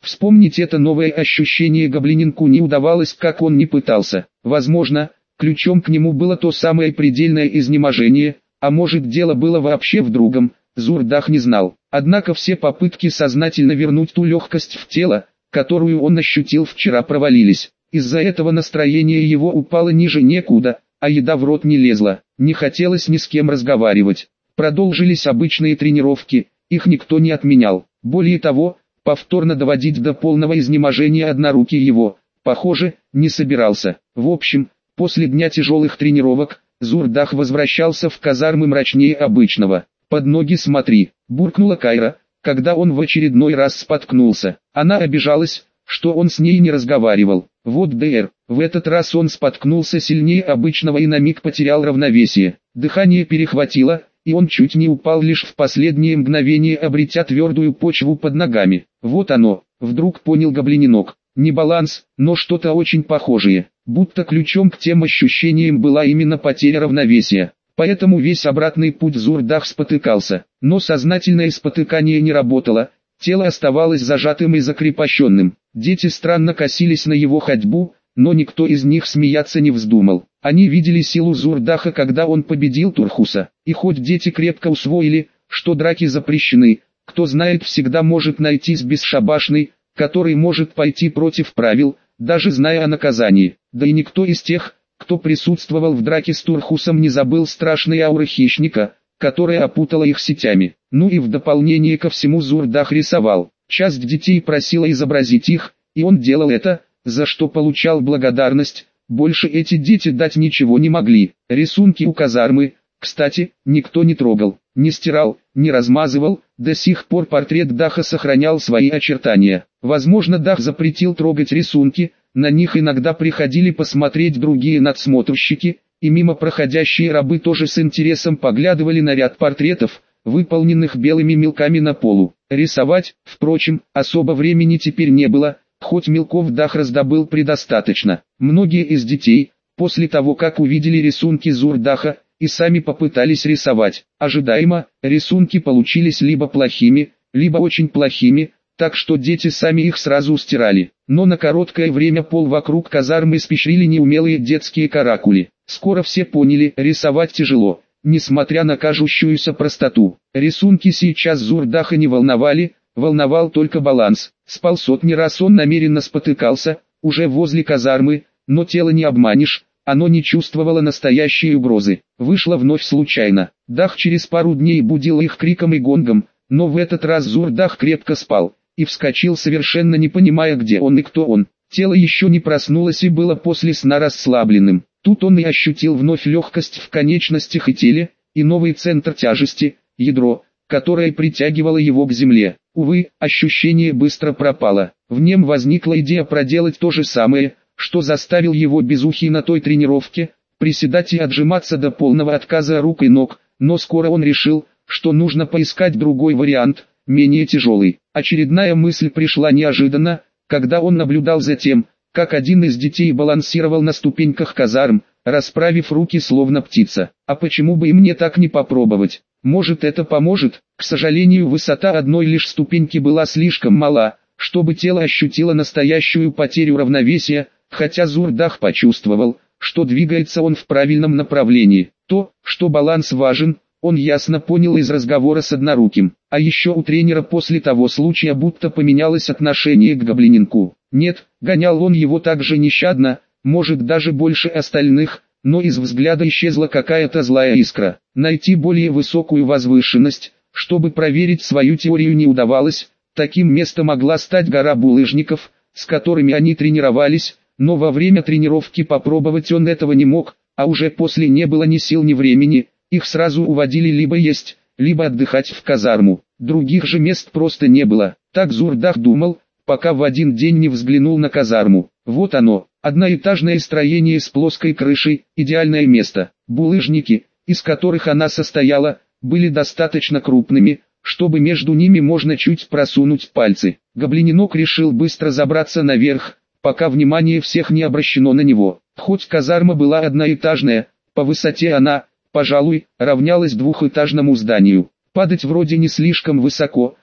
Вспомнить это новое ощущение Гоблиненку не удавалось, как он ни пытался. Возможно, ключом к нему было то самое предельное изнеможение, а может дело было вообще в другом, Зурдах не знал. Однако все попытки сознательно вернуть ту легкость в тело, которую он ощутил вчера, провалились. Из-за этого настроение его упало ниже некуда, а еда в рот не лезла, не хотелось ни с кем разговаривать. Продолжились обычные тренировки, их никто не отменял. Более того, повторно доводить до полного изнеможения однорукий его, похоже, не собирался. В общем, после дня тяжелых тренировок, Зурдах возвращался в казармы мрачнее обычного. «Под ноги смотри», — буркнула Кайра, когда он в очередной раз споткнулся. Она обижалась, что он с ней не разговаривал. Вот ДР, в этот раз он споткнулся сильнее обычного и на миг потерял равновесие. Дыхание перехватило, и он чуть не упал, лишь в последнее мгновение обретя твердую почву под ногами. Вот оно, вдруг понял Гоблиненок. Не баланс, но что-то очень похожее. Будто ключом к тем ощущениям была именно потеря равновесия. Поэтому весь обратный путь Зурдах спотыкался. Но сознательное спотыкание не работало, тело оставалось зажатым и закрепощенным. Дети странно косились на его ходьбу, но никто из них смеяться не вздумал. Они видели силу Зурдаха, когда он победил Турхуса. И хоть дети крепко усвоили, что драки запрещены, кто знает, всегда может найтись бесшабашный, который может пойти против правил, даже зная о наказании. Да и никто из тех, кто присутствовал в драке с Турхусом, не забыл страшной ауры хищника, которая опутала их сетями. Ну и в дополнение ко всему Зурдах рисовал. Часть детей просила изобразить их, и он делал это, за что получал благодарность. Больше эти дети дать ничего не могли. Рисунки у казармы, кстати, никто не трогал, не стирал, не размазывал. До сих пор портрет Даха сохранял свои очертания. Возможно, Дах запретил трогать рисунки, на них иногда приходили посмотреть другие надсмотрщики, и мимо проходящие рабы тоже с интересом поглядывали на ряд портретов, выполненных белыми мелками на полу. Рисовать, впрочем, особо времени теперь не было, хоть мелков Дах раздобыл предостаточно. Многие из детей, после того как увидели рисунки Зурдаха, и сами попытались рисовать. Ожидаемо, рисунки получились либо плохими, либо очень плохими, так что дети сами их сразу стирали. Но на короткое время пол вокруг казармы испещрили неумелые детские каракули. Скоро все поняли, рисовать тяжело, несмотря на кажущуюся простоту. Рисунки сейчас Зурдаха не волновали, волновал только баланс. Спал сотни раз он намеренно спотыкался, уже возле казармы, но тело не обманешь, оно не чувствовало настоящей угрозы. Вышло вновь случайно. Дах через пару дней будил их криком и гонгом, но в этот раз Зурдах крепко спал, и вскочил, совершенно не понимая, где он и кто он. Тело еще не проснулось и было после сна расслабленным. Тут он и ощутил вновь легкость в конечностях и теле, и новый центр тяжести, ядро, которое притягивало его к земле. Увы, ощущение быстро пропало. В нем возникла идея проделать то же самое, что заставил его безухий на той тренировке, приседать и отжиматься до полного отказа рук и ног, но скоро он решил, что нужно поискать другой вариант, менее тяжелый. Очередная мысль пришла неожиданно, когда он наблюдал за тем, как один из детей балансировал на ступеньках казарм, расправив руки словно птица. А почему бы и мне так не попробовать? Может, это поможет? К сожалению, высота одной лишь ступеньки была слишком мала, чтобы тело ощутило настоящую потерю равновесия, хотя Зурдах почувствовал, что двигается он в правильном направлении. То, что баланс важен, он ясно понял из разговора с одноруким. А еще у тренера после того случая будто поменялось отношение к Гоблиненку. Нет, гонял он его так же нещадно, может даже больше остальных, но из взгляда исчезла какая-то злая искра. Найти более высокую возвышенность, чтобы проверить свою теорию, не удавалось. Таким местом могла стать гора булыжников, с которыми они тренировались, но во время тренировки попробовать он этого не мог, а уже после не было ни сил, ни времени. Их сразу уводили либо есть, либо отдыхать в казарму. Других же мест просто не было. Так Зурдах думал, пока в один день не взглянул на казарму. Вот оно, одноэтажное строение с плоской крышей, идеальное место. Булыжники, из которых она состояла, были достаточно крупными, чтобы между ними можно чуть просунуть пальцы. Гоблиненок решил быстро забраться наверх, пока внимание всех не обращено на него. Хоть казарма была одноэтажная, по высоте она, пожалуй, равнялась двухэтажному зданию. Падать вроде не слишком высоко,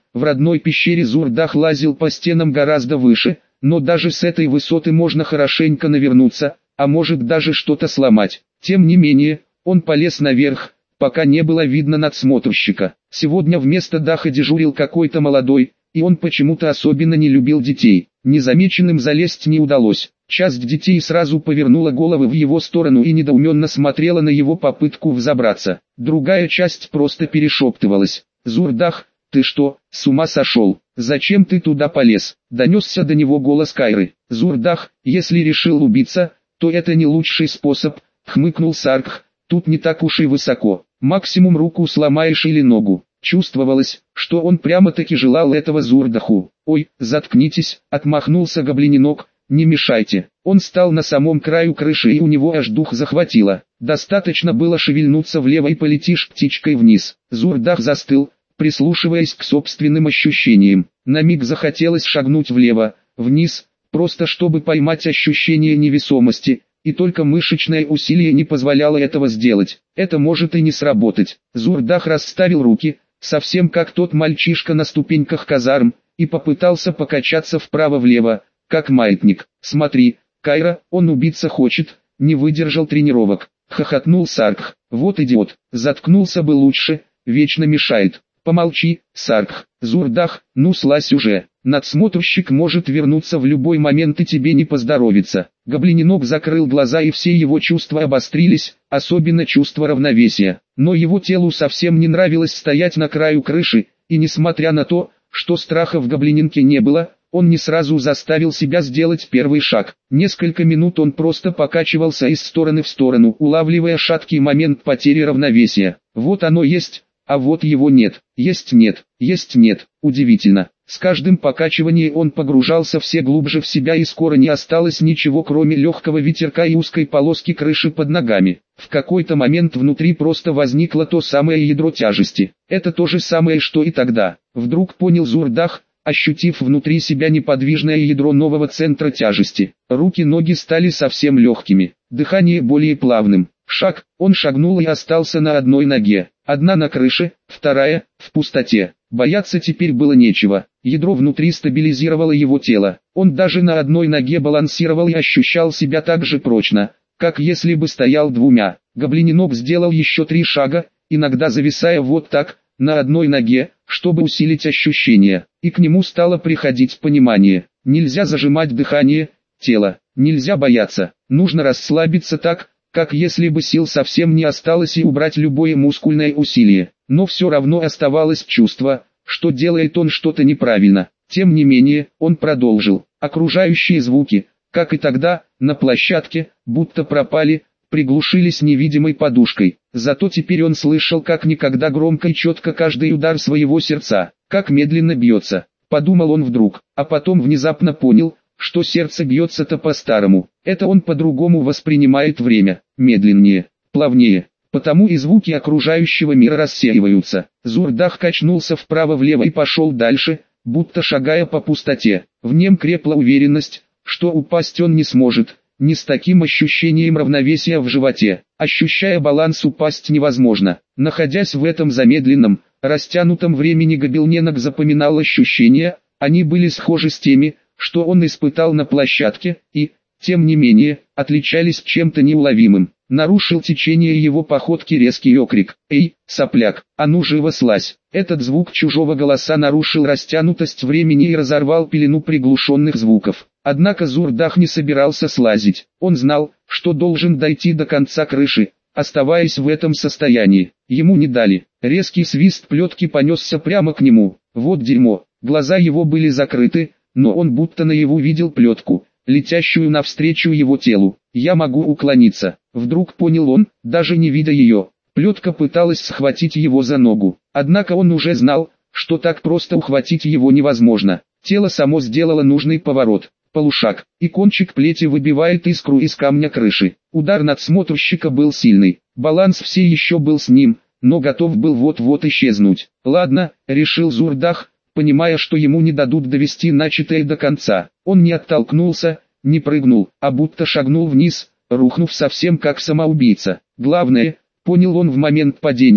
в родной пещере Зурдах лазил по стенам гораздо выше, но даже с этой высоты можно хорошенько навернуться, а может даже что-то сломать. Тем не менее, он полез наверх, пока не было видно надсмотрщика. Сегодня вместо Даха дежурил какой-то молодой, и он почему-то особенно не любил детей. Незамеченным залезть не удалось. Часть детей сразу повернула головы в его сторону и недоуменно смотрела на его попытку взобраться. Другая часть просто перешептывалась. «Зурдах, ты что, с ума сошел? Зачем ты туда полез?» Донесся до него голос Кайры. «Зурдах, если решил убиться, то это не лучший способ», — хмыкнул Саркх. «Тут не так уж и высоко. Максимум руку сломаешь или ногу». Чувствовалось, что он прямо-таки желал этого Зурдаху. «Ой, заткнитесь», — отмахнулся гоблиненок, — «не мешайте». Он стал на самом краю крыши и у него аж дух захватило. Достаточно было шевельнуться влево и полетишь птичкой вниз. Зурдах застыл, прислушиваясь к собственным ощущениям. На миг захотелось шагнуть влево, вниз, просто чтобы поймать ощущение невесомости, и только мышечное усилие не позволяло этого сделать. Это может и не сработать. Зурдах расставил руки, совсем как тот мальчишка на ступеньках казарм, и попытался покачаться вправо-влево, как маятник. «Смотри, Кайра, он убиться хочет», — не выдержал тренировок. Хохотнул Саркх. «Вот идиот, заткнулся бы лучше, вечно мешает». «Помолчи, Саркх». «Зурдах, ну слазь уже. Надсмотрщик может вернуться в любой момент и тебе не поздоровится». Гоблиненок закрыл глаза и все его чувства обострились, особенно чувство равновесия. Но его телу совсем не нравилось стоять на краю крыши, и несмотря на то, что страха в гоблиненке не было, он не сразу заставил себя сделать первый шаг. Несколько минут он просто покачивался из стороны в сторону, улавливая шаткий момент потери равновесия. Вот оно есть, а вот его нет. Есть нет, есть нет. Удивительно. С каждым покачиванием он погружался все глубже в себя и скоро не осталось ничего кроме легкого ветерка и узкой полоски крыши под ногами. В какой-то момент внутри просто возникло то самое ядро тяжести. Это то же самое, что и тогда. Вдруг понял Зурдах, ощутив внутри себя неподвижное ядро нового центра тяжести. Руки-ноги стали совсем легкими, дыхание более плавным. Шаг, он шагнул и остался на одной ноге. Одна на крыше, вторая, в пустоте. Бояться теперь было нечего. Ядро внутри стабилизировало его тело. Он даже на одной ноге балансировал и ощущал себя так же прочно, как если бы стоял двумя. Гоблиненок сделал еще три шага, иногда зависая вот так, на одной ноге, чтобы усилить ощущения. И к нему стало приходить понимание. Нельзя зажимать дыхание, тело. Нельзя бояться. Нужно расслабиться так, как если бы сил совсем не осталось, и убрать любое мускульное усилие. Но все равно оставалось чувство, что делает он что-то неправильно. Тем не менее, он продолжил. Окружающие звуки, как и тогда, на площадке, будто пропали, приглушились невидимой подушкой. Зато теперь он слышал как никогда громко и четко каждый удар своего сердца, как медленно бьется. Подумал он вдруг, а потом внезапно понял, что сердце бьется-то по-старому. Это он по-другому воспринимает время, медленнее, плавнее. Потому и звуки окружающего мира рассеиваются. Зурдах качнулся вправо-влево и пошел дальше, будто шагая по пустоте. В нем крепла уверенность, что упасть он не сможет, не с таким ощущением равновесия в животе. Ощущая баланс, упасть невозможно. Находясь в этом замедленном, растянутом времени, гоблиненок запоминал ощущения, они были схожи с теми, что он испытал на площадке, и, тем не менее, отличались чем-то неуловимым. Нарушил течение его походки резкий окрик: «Эй, сопляк, а ну живо слазь!» Этот звук чужого голоса нарушил растянутость времени и разорвал пелену приглушенных звуков. Однако Зурдах не собирался слазить. Он знал, что должен дойти до конца крыши, оставаясь в этом состоянии. Ему не дали. Резкий свист плетки понесся прямо к нему. Вот дерьмо. Глаза его были закрыты, но он будто наяву видел плетку, летящую навстречу его телу. «Я могу уклониться», — вдруг понял он, даже не видя ее. Плетка пыталась схватить его за ногу. Однако он уже знал, что так просто ухватить его невозможно. Тело само сделало нужный поворот. Полушаг, и кончик плети выбивает искру из камня крыши. Удар надсмотрщика был сильный. Баланс все еще был с ним, но готов был вот-вот исчезнуть. «Ладно», — решил Зурдах, понимая, что ему не дадут довести начатое до конца. Он не оттолкнулся, не прыгнул, а будто шагнул вниз, рухнув совсем как самоубийца. Главное, понял он в момент падения,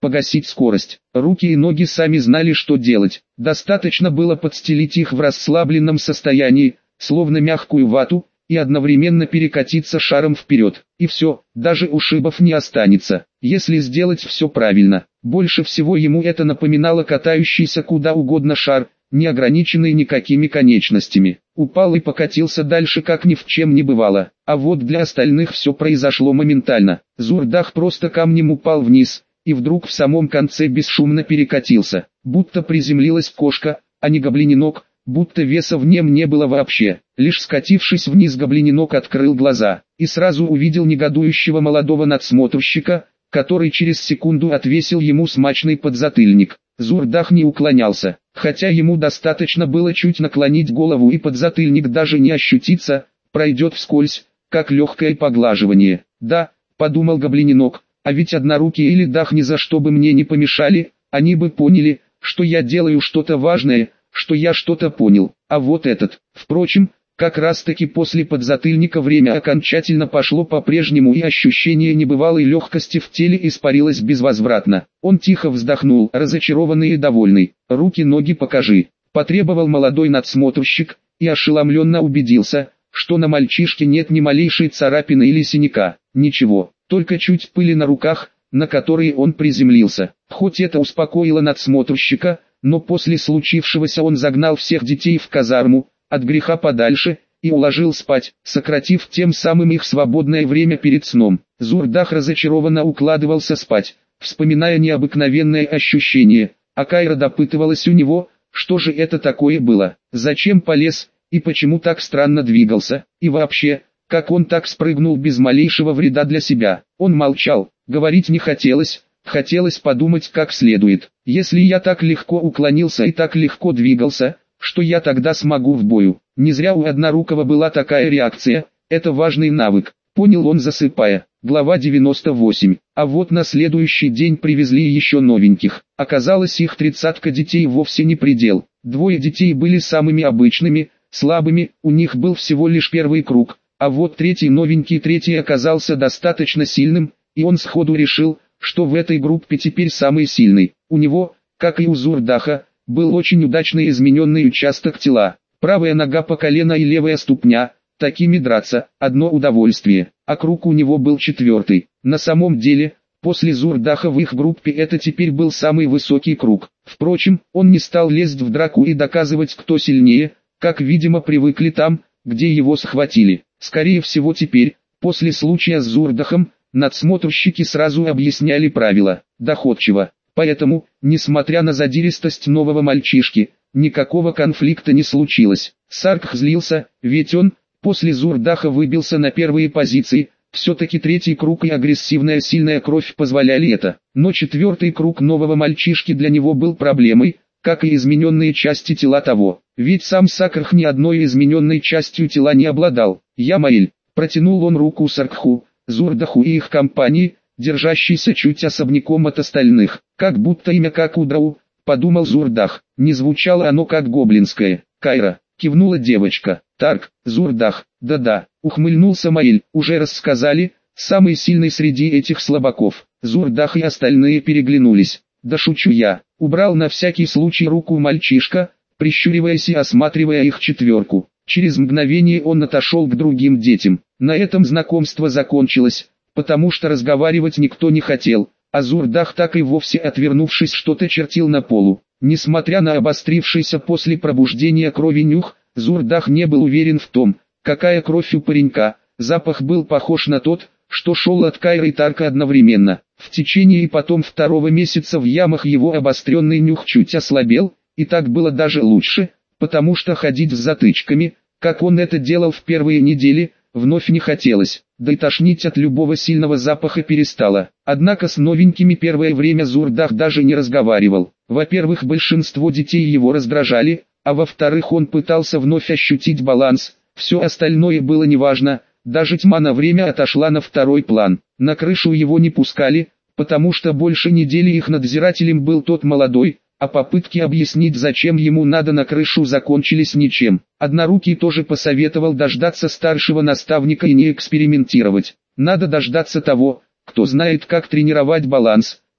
погасить скорость. Руки и ноги сами знали, что делать. Достаточно было подстелить их в расслабленном состоянии, словно мягкую вату, и одновременно перекатиться шаром вперед. И все, даже ушибов не останется, если сделать все правильно. Больше всего ему это напоминало катающийся куда угодно шар, не ограниченный никакими конечностями. Упал и покатился дальше, как ни в чем не бывало. А вот для остальных все произошло моментально. Зурдах просто камнем упал вниз, и вдруг в самом конце бесшумно перекатился, будто приземлилась кошка, а не гоблининок, будто веса в нем не было вообще. Лишь скатившись вниз, гоблининок открыл глаза, и сразу увидел негодующего молодого надсмотрщика, который через секунду отвесил ему смачный подзатыльник. Зурдах не уклонялся, хотя ему достаточно было чуть наклонить голову, и подзатыльник даже не ощутится, пройдет вскользь, как легкое поглаживание. «Да», — подумал гоблининок, — «а ведь однорукие или Дах ни за что бы мне не помешали, они бы поняли, что я делаю что-то важное, что я что-то понял. А вот этот». Впрочем, как раз таки после подзатыльника время окончательно пошло по-прежнему, и ощущение небывалой легкости в теле испарилось безвозвратно. Он тихо вздохнул, разочарованный и довольный. «Руки-ноги покажи», — потребовал молодой надсмотрщик, и ошеломленно убедился, что на мальчишке нет ни малейшей царапины или синяка. Ничего, только чуть пыли на руках, на которые он приземлился. Хоть это успокоило надсмотрщика, но после случившегося он загнал всех детей в казарму, от греха подальше, и уложил спать, сократив тем самым их свободное время перед сном. Зурдах разочарованно укладывался спать, вспоминая необыкновенное ощущение, а Кайра допытывалась у него, что же это такое было, зачем полез, и почему так странно двигался, и вообще, как он так спрыгнул без малейшего вреда для себя. Он молчал, говорить не хотелось, хотелось подумать как следует. Если я так легко уклонился и так легко двигался, что я тогда смогу в бою? Не зря у Однорукого была такая реакция, это важный навык, понял он, засыпая. Глава девяносто восемь. А вот на следующий день привезли еще новеньких. Оказалось, их тридцатка детей вовсе не предел. Двое детей были самыми обычными, слабыми, у них был всего лишь первый круг, а вот третий новенький третий оказался достаточно сильным, и он сходу решил, что в этой группе теперь самый сильный. У него, как и у Зурдаха, был очень удачно измененный участок тела, правая нога по колено и левая ступня, такими драться, одно удовольствие, а круг у него был четвертый. На самом деле, после Зурдаха в их группе это теперь был самый высокий круг. Впрочем, он не стал лезть в драку и доказывать, кто сильнее, как видимо привыкли там, где его схватили. Скорее всего теперь, после случая с Зурдахом, надсмотрщики сразу объясняли правила, доходчиво. Поэтому, несмотря на задиристость нового мальчишки, никакого конфликта не случилось. Саркх злился, ведь он, после Зурдаха выбился на первые позиции, все-таки третий круг и агрессивная сильная кровь позволяли это. Но четвертый круг нового мальчишки для него был проблемой, как и измененные части тела того. Ведь сам Саркх ни одной измененной частью тела не обладал. «Ямаэль», протянул он руку Саркху, Зурдаху и их компании, держащийся чуть особняком от остальных, как будто имя как у Драу, подумал Зурдах, не звучало оно как гоблинское. «Кайра», кивнула девочка. «Тарк, Зурдах, да-да», ухмыльнулся Маэль, уже рассказали, самый сильный среди этих слабаков. Зурдах и остальные переглянулись. «Да шучу я», убрал на всякий случай руку мальчишка, прищуриваясь и осматривая их четверку. Через мгновение он отошел к другим детям. На этом знакомство закончилось, потому что разговаривать никто не хотел, а Зурдах так и вовсе отвернувшись что-то чертил на полу. Несмотря на обострившийся после пробуждения крови нюх, Зурдах не был уверен в том, какая кровь у паренька. Запах был похож на тот, что шел от Кайры и Тарка одновременно. В течение и потом второго месяца в ямах его обостренный нюх чуть ослабел, и так было даже лучше, потому что ходить с затычками, как он это делал в первые недели, вновь не хотелось, да и тошнить от любого сильного запаха перестало. Однако с новенькими первое время Зурдах даже не разговаривал. Во-первых, большинство детей его раздражали, а во-вторых, он пытался вновь ощутить баланс, все остальное было неважно, даже тьма на время отошла на второй план. На крышу его не пускали, потому что больше недели их надзирателем был тот молодой, а попытки объяснить, зачем ему надо на крышу, закончились ничем. Однорукий тоже посоветовал дождаться старшего наставника и не экспериментировать. Надо дождаться того, кто знает, как тренировать баланс,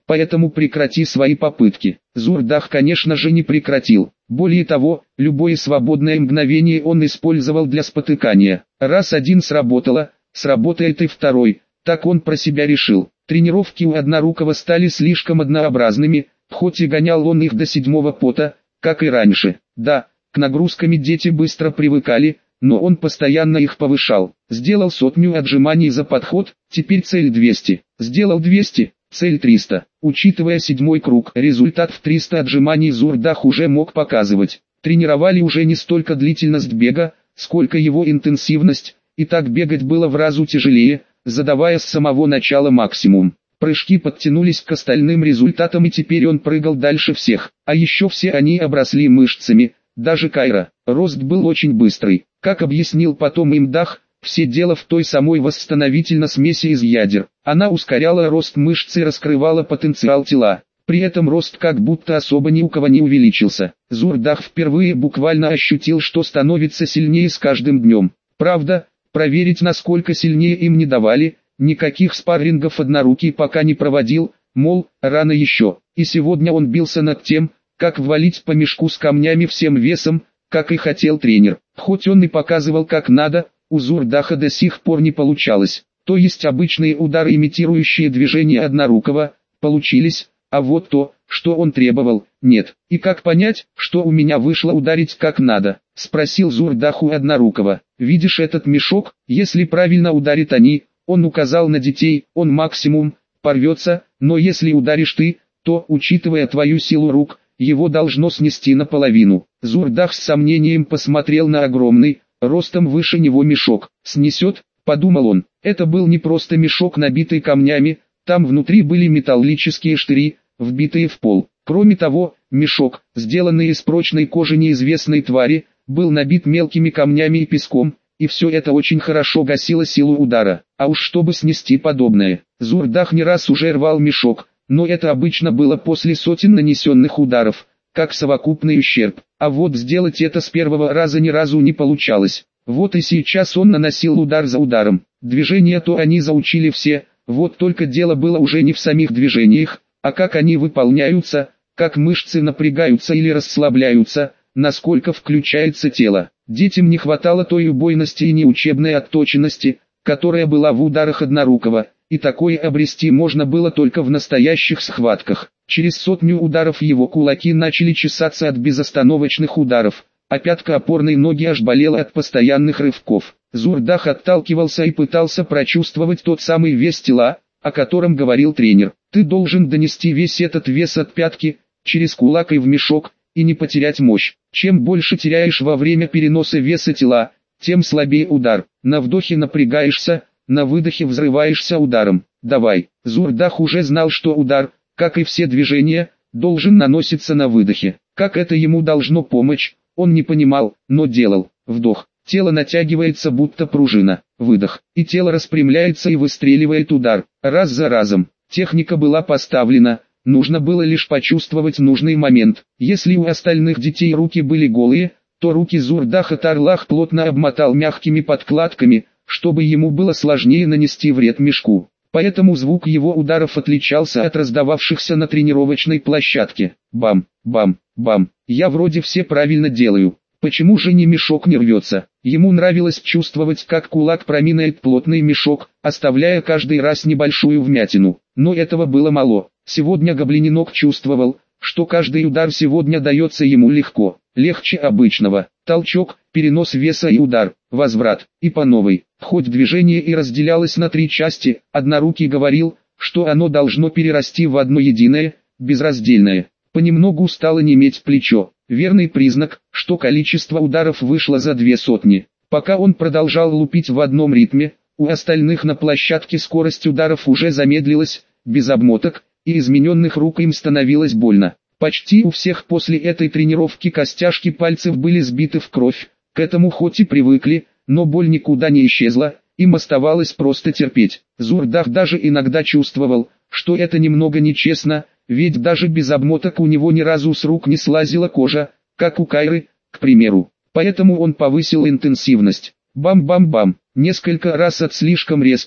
поэтому прекрати свои попытки. Зурдах, конечно же, не прекратил. Более того, любое свободное мгновение он использовал для спотыкания. Раз один сработало, сработает и второй, так он про себя решил. Тренировки у Однорукого стали слишком однообразными, хоть и гонял он их до седьмого пота, как и раньше. Да, к нагрузкам дети быстро привыкали, но он постоянно их повышал. Сделал сотню отжиманий за подход, теперь цель двести. Сделал двести, цель триста. Учитывая седьмой круг, результат в триста отжиманий Зурдах уже мог показывать. Тренировали уже не столько длительность бега, сколько его интенсивность, и так бегать было в разу тяжелее, задавая с самого начала максимум. Прыжки подтянулись к остальным результатам, и теперь он прыгал дальше всех. А еще все они обросли мышцами, даже Кайра. Рост был очень быстрый. Как объяснил потом Имдах, все дело в той самой восстановительной смеси из ядер. Она ускоряла рост мышц и раскрывала потенциал тела. При этом рост как будто особо ни у кого не увеличился. Зурдах впервые буквально ощутил, что становится сильнее с каждым днем. Правда, проверить, насколько сильнее, им не давали. Никаких спаррингов Однорукий пока не проводил, мол, рано еще. И сегодня он бился над тем, как ввалить по мешку с камнями всем весом, как и хотел тренер. Хоть он и показывал как надо, у Зурдаха до сих пор не получалось. То есть обычные удары, имитирующие движения Однорукого, получились, а вот то, что он требовал, нет. И как понять, что у меня вышло ударить как надо? Спросил Зурдах у Однорукого. Видишь этот мешок? Если правильно ударит они, он указал на детей, он максимум порвется, но если ударишь ты, то, учитывая твою силу рук, его должно снести наполовину. Зурдах с сомнением посмотрел на огромный, ростом выше него мешок. Снесет, подумал он. Это был не просто мешок, набитый камнями, там внутри были металлические штыри, вбитые в пол. Кроме того, мешок, сделанный из прочной кожи неизвестной твари, был набит мелкими камнями и песком, и все это очень хорошо гасило силу удара. А уж чтобы снести подобное, Зурдах не раз уже рвал мешок, но это обычно было после сотен нанесенных ударов, как совокупный ущерб. А вот сделать это с первого раза ни разу не получалось. Вот и сейчас он наносил удар за ударом. Движения то они заучили все, вот только дело было уже не в самих движениях, а как они выполняются, как мышцы напрягаются или расслабляются, насколько включается тело. Детям не хватало той убойности и неучебной отточенности, которая была в ударах Однорукого, и такое обрести можно было только в настоящих схватках. Через сотню ударов его кулаки начали чесаться от безостановочных ударов, а пятка опорной ноги аж болела от постоянных рывков. Зурдах отталкивался и пытался прочувствовать тот самый вес тела, о котором говорил тренер. Ты должен донести весь этот вес от пятки, через кулак и в мешок, и не потерять мощь. Чем больше теряешь во время переноса веса тела, тем слабее удар. На вдохе напрягаешься, на выдохе взрываешься ударом. Давай. Зурдах уже знал, что удар, как и все движения, должен наноситься на выдохе. Как это ему должно помочь, он не понимал, но делал. Вдох. Тело натягивается будто пружина. Выдох. И тело распрямляется и выстреливает удар. Раз за разом. Техника была поставлена. Нужно было лишь почувствовать нужный момент. Если у остальных детей руки были голые, то руки Зурдаха Тарлах плотно обмотал мягкими подкладками, чтобы ему было сложнее нанести вред мешку. Поэтому звук его ударов отличался от раздававшихся на тренировочной площадке. Бам, бам, бам. Я вроде все правильно делаю. Почему же ни мешок не рвется? Ему нравилось чувствовать, как кулак проминает плотный мешок, оставляя каждый раз небольшую вмятину. Но этого было мало. Сегодня Гоблиненок чувствовал, что каждый удар сегодня дается ему легко, легче обычного. Толчок, перенос веса и удар, возврат, и по новой. Хоть движение и разделялось на три части, Однорукий говорил, что оно должно перерасти в одно единое, безраздельное. Понемногу стало неметь плечо. Верный признак, что количество ударов вышло за две сотни. Пока он продолжал лупить в одном ритме, у остальных на площадке скорость ударов уже замедлилась, без обмоток, и измененных рук им становилось больно. Почти у всех после этой тренировки костяшки пальцев были сбиты в кровь. К этому хоть и привыкли, но боль никуда не исчезла, им оставалось просто терпеть. Зурдах даже иногда чувствовал, что это немного нечестно, ведь даже без обмоток у него ни разу с рук не слазила кожа, как у Кайры, к примеру. Поэтому он повысил интенсивность. Бам-бам-бам, несколько раз от слишком резких,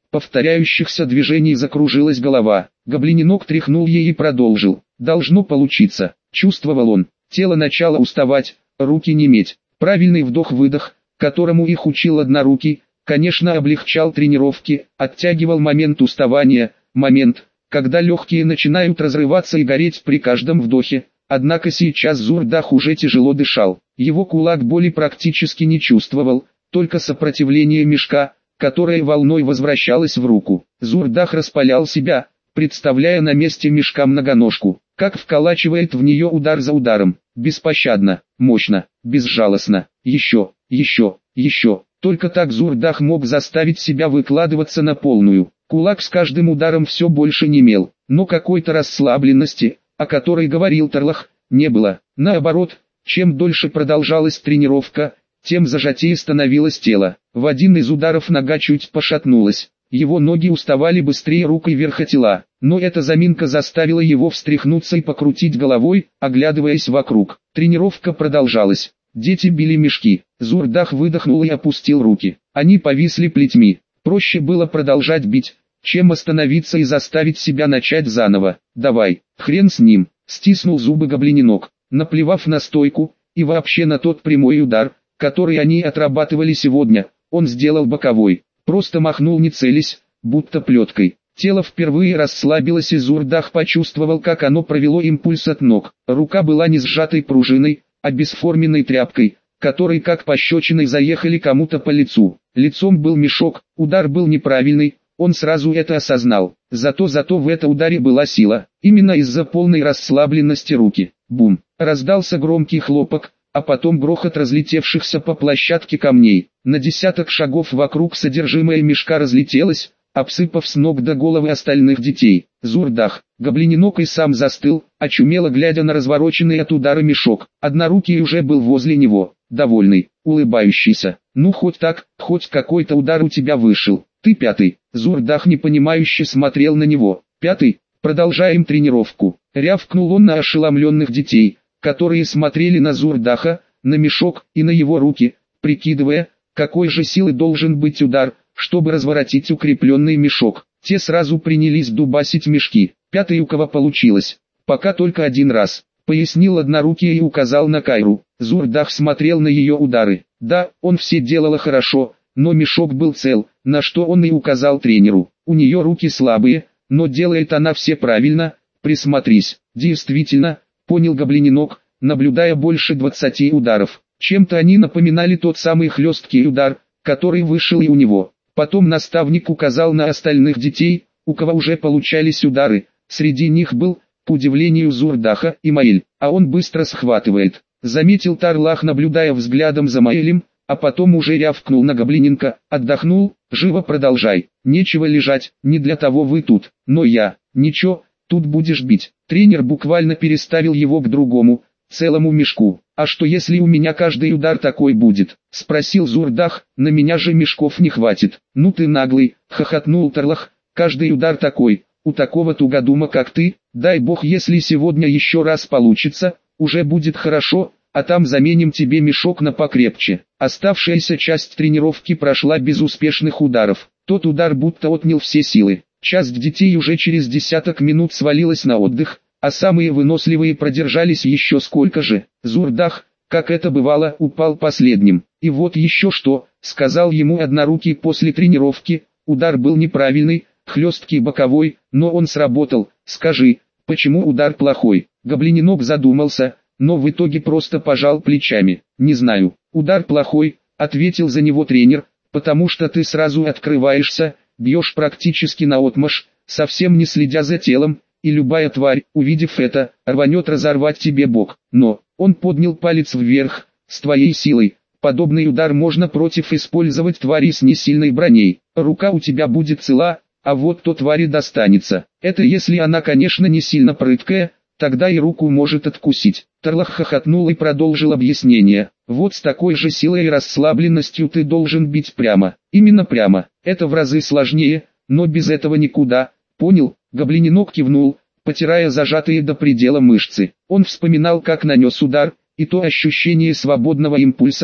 повторяющихся движений закружилась голова. Гоблиненок тряхнул ей и продолжил. Должно получиться, чувствовал он. Тело начало уставать, руки неметь. Правильный вдох-выдох, которому их учил однорукий, конечно, облегчал тренировки, оттягивал момент уставания, момент, когда легкие начинают разрываться и гореть при каждом вдохе. Однако сейчас Зурдах уже тяжело дышал. Его кулак боли практически не чувствовал, только сопротивление мешка, которое волной возвращалось в руку. Зурдах распалял себя, представляя на месте мешка многоножку, как вколачивает в нее удар за ударом, беспощадно, мощно, безжалостно, еще, еще, еще. Только так Зурдах мог заставить себя выкладываться на полную. Кулак с каждым ударом все больше немел, но какой-то расслабленности, о которой говорил Тарлах, не было. Наоборот, чем дольше продолжалась тренировка, тем зажатее становилось тело. В один из ударов нога чуть пошатнулась. Его ноги уставали быстрее рук и верха тела, но эта заминка заставила его встряхнуться и покрутить головой, оглядываясь вокруг. Тренировка продолжалась. Дети били мешки. Зурдах выдохнул и опустил руки. Они повисли плетьми. Проще было продолжать бить, чем остановиться и заставить себя начать заново. «Давай, хрен с ним», — стиснул зубы гоблиненок, наплевав на стойку, и вообще на тот прямой удар, который они отрабатывали сегодня, он сделал боковой, просто махнул не целясь, будто плеткой. Тело впервые расслабилось и Зурдах почувствовал, как оно провело импульс от ног. Рука была не сжатой пружиной, а бесформенной тряпкой, которой как пощечиной заехали кому-то по лицу. Лицом был мешок, удар был неправильный, он сразу это осознал. Зато зато в этом ударе была сила. Именно из-за полной расслабленности руки. Бум! Раздался громкий хлопок, а потом грохот разлетевшихся по площадке камней. На десяток шагов вокруг содержимое мешка разлетелось, обсыпав с ног до головы остальных детей. Зурдах, гоблиненок и сам застыл, очумело глядя на развороченный от удара мешок. Однорукий уже был возле него, довольный, улыбающийся. «Ну хоть так, хоть какой-то удар у тебя вышел. Ты пятый». Зурдах непонимающе смотрел на него. «Пятый? Продолжаем тренировку». Рявкнул он на ошеломленных детей, которые смотрели на Зурдаха, на мешок и на его руки, прикидывая, какой же силы должен быть удар, чтобы разворотить укрепленный мешок. Те сразу принялись дубасить мешки. «Пятый у кого получилось. Пока только один раз», — пояснил однорукий и указал на Кайру. Зурдах смотрел на ее удары. Да, он все делала хорошо, но мешок был цел, на что он и указал тренеру. У нее руки слабые, но делает она все правильно, присмотрись. Действительно, понял гоблиненок, наблюдая больше двадцати ударов. Чем-то они напоминали тот самый хлесткий удар, который вышел и у него. Потом наставник указал на остальных детей, у кого уже получались удары. Среди них был, к удивлению Зурдаха, Имаэль, а он быстро схватывает. Заметил Тарлах, наблюдая взглядом за Маэлем, а потом уже рявкнул на гоблиненка. «Отдохнул? Живо продолжай. Нечего лежать, не для того вы тут. Но я, ничего, тут будешь бить». Тренер буквально переставил его к другому, целому мешку. «А что если у меня каждый удар такой будет?» — спросил Зурдах. «На меня же мешков не хватит». «Ну ты наглый», — хохотнул Тарлах. «Каждый удар такой, у такого тугодума как ты, дай бог если сегодня еще раз получится, уже будет хорошо, а там заменим тебе мешок на покрепче». Оставшаяся часть тренировки прошла без успешных ударов. Тот удар будто отнял все силы. Часть детей уже через десяток минут свалилась на отдых, а самые выносливые продержались еще сколько же. Зурдах, как это бывало, упал последним. «И вот еще что», — сказал ему однорукий после тренировки, удар был неправильный, хлесткий боковой, но он сработал. «Скажи, почему удар плохой?» Гоблиненок задумался, но в итоге просто пожал плечами. «Не знаю, удар плохой», — ответил за него тренер, «потому что ты сразу открываешься, бьешь практически наотмашь, совсем не следя за телом, и любая тварь, увидев это, рванет разорвать тебе бок. Но, он поднял палец вверх, с твоей силой, подобный удар можно против использовать твари с несильной броней. Рука у тебя будет цела, а вот то твари достанется. Это если она, конечно, не сильно прыткая, тогда и руку может откусить». Тарлах хохотнул и продолжил объяснение. «Вот с такой же силой и расслабленностью ты должен бить прямо. Именно прямо. Это в разы сложнее, но без этого никуда. Понял?» Гоблиненок кивнул, потирая зажатые до предела мышцы. Он вспоминал, как нанес удар, и то ощущение свободного импульса,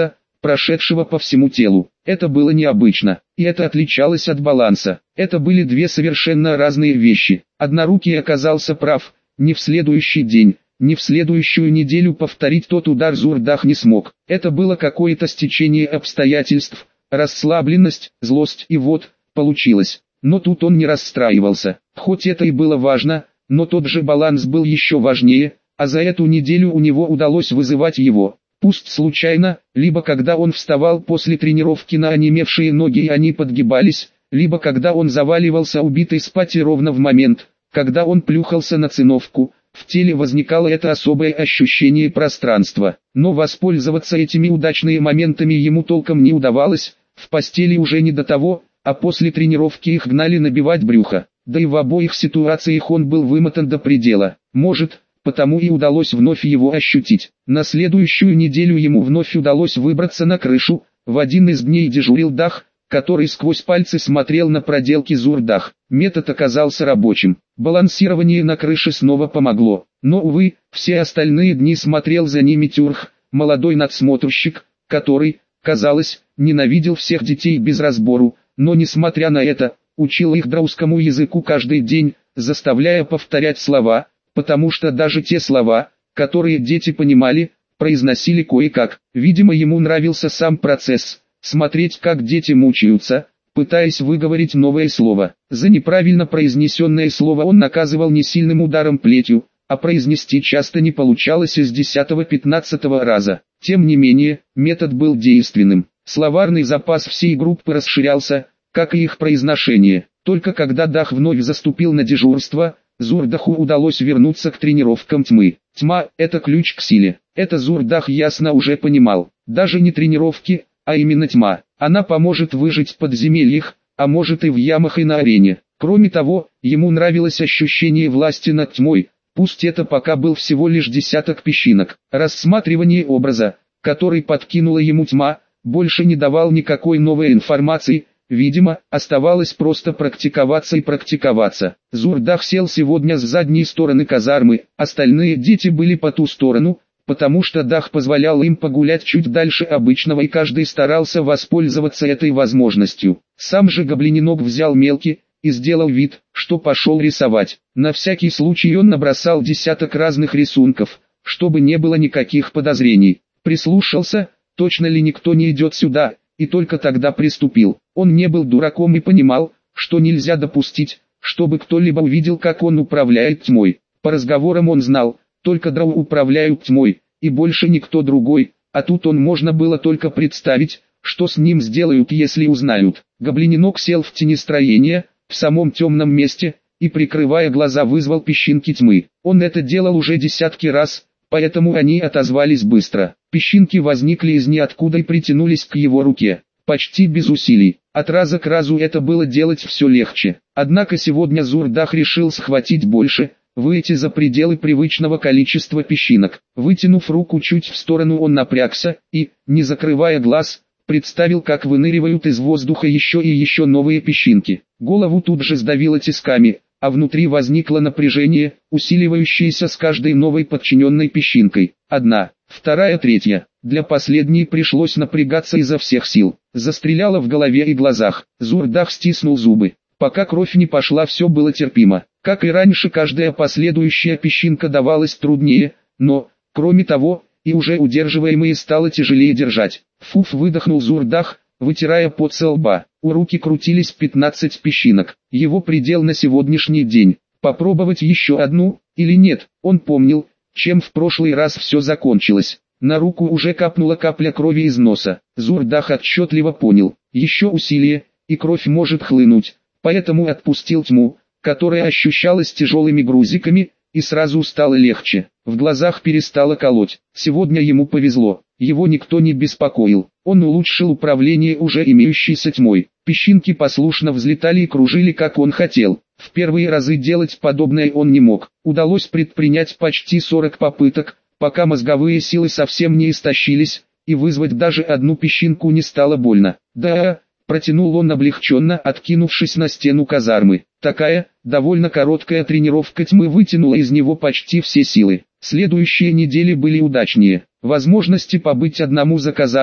прошедшего по всему телу. Это было необычно, и это отличалось от баланса. Это были две совершенно разные вещи. Однорукий оказался прав, ни в следующий день, ни в следующую неделю повторить тот удар Зурдах не смог. Это было какое-то стечение обстоятельств, расслабленность, злость, и вот, получилось. Но тут он не расстраивался, хоть это и было важно, но тот же баланс был еще важнее, а за эту неделю у него удалось вызывать его. Пусть случайно, либо когда он вставал после тренировки на онемевшие ноги и они подгибались, либо когда он заваливался убитый спать и ровно в момент, когда он плюхался на циновку, в теле возникало это особое ощущение пространства. Но воспользоваться этими удачными моментами ему толком не удавалось, в постели уже не до того, а после тренировки их гнали набивать брюхо. Да и в обоих ситуациях он был вымотан до предела. Может, потому и удалось вновь его ощутить. На следующую неделю ему вновь удалось выбраться на крышу. В один из дней дежурил Дах, который сквозь пальцы смотрел на проделки Зурдах. Метод оказался рабочим. Балансирование на крыше снова помогло. Но, увы, все остальные дни смотрел за ними Тюрх, молодой надсмотрщик, который, казалось, ненавидел всех детей без разбору, но несмотря на это, учил их драускому языку каждый день, заставляя повторять слова, потому что даже те слова, которые дети понимали, произносили кое-как. Видимо, ему нравился сам процесс, смотреть, как дети мучаются, пытаясь выговорить новое слово. За неправильно произнесенное слово он наказывал не сильным ударом плетью, а произнести часто не получалось из десятого-пятнадцатого раза. Тем не менее, метод был действенным. Словарный запас всей группы расширялся, как и их произношение. Только когда Дах вновь заступил на дежурство, Зурдаху удалось вернуться к тренировкам тьмы. Тьма – это ключ к силе. Это Зурдах ясно уже понимал. Даже не тренировки, а именно тьма. Она поможет выжить в подземельях, а может и в ямах и на арене. Кроме того, ему нравилось ощущение власти над тьмой, пусть это пока был всего лишь десяток песчинок. Рассматривание образа, который подкинула ему тьма, больше не давал никакой новой информации. Видимо, оставалось просто практиковаться и практиковаться. Зурдах сел сегодня с задней стороны казармы, остальные дети были по ту сторону, потому что Дах позволял им погулять чуть дальше обычного и каждый старался воспользоваться этой возможностью. Сам же гоблиненок взял мелки и сделал вид, что пошел рисовать. На всякий случай он набросал десяток разных рисунков, чтобы не было никаких подозрений. Прислушался, точно ли никто не идет сюда, и только тогда приступил. Он не был дураком и понимал, что нельзя допустить, чтобы кто-либо увидел, как он управляет тьмой. По разговорам он знал, только драу управляют тьмой, и больше никто другой, а тут он можно было только представить, что с ним сделают, если узнают. Гоблиненок сел в тени строения, в самом темном месте, и прикрывая глаза вызвал песчинки тьмы. Он это делал уже десятки раз, поэтому они отозвались быстро. Песчинки возникли из ниоткуда и притянулись к его руке, почти без усилий. От раза к разу это было делать все легче. Однако сегодня Зурдах решил схватить больше, выйти за пределы привычного количества песчинок. Вытянув руку чуть в сторону, он напрягся и, не закрывая глаз, представил, как выныривают из воздуха еще и еще новые песчинки. Голову тут же сдавило тисками, а внутри возникло напряжение, усиливающееся с каждой новой подчиненной песчинкой. Одна, вторая, третья. Для последней пришлось напрягаться изо всех сил. Застреляло в голове и глазах. Зурдах стиснул зубы. Пока кровь не пошла, все было терпимо. Как и раньше, каждая последующая песчинка давалась труднее, но, кроме того, и уже удерживаемые стало тяжелее держать. Фуф, выдохнул Зурдах, вытирая пот со лба. У руки крутились пятнадцать песчинок. Его предел на сегодняшний день. Попробовать еще одну, или нет? Он помнил, чем в прошлый раз все закончилось. На руку уже капнула капля крови из носа. Зурдах отчетливо понял. Еще усилие, и кровь может хлынуть. Поэтому отпустил тьму, которая ощущалась тяжелыми грузиками, и сразу стало легче. В глазах перестало колоть. Сегодня ему повезло. Его никто не беспокоил. Он улучшил управление уже имеющейся тьмой. Песчинки послушно взлетали и кружили, как он хотел. В первые разы делать подобное он не мог. Удалось предпринять почти сорок попыток, пока мозговые силы совсем не истощились, и вызвать даже одну песчинку не стало больно. Да, протянул он облегченно, откинувшись на стену казармы. Такая, довольно короткая тренировка тьмы вытянула из него почти все силы. Следующие недели были удачнее. Возможности побыть одному за казармой,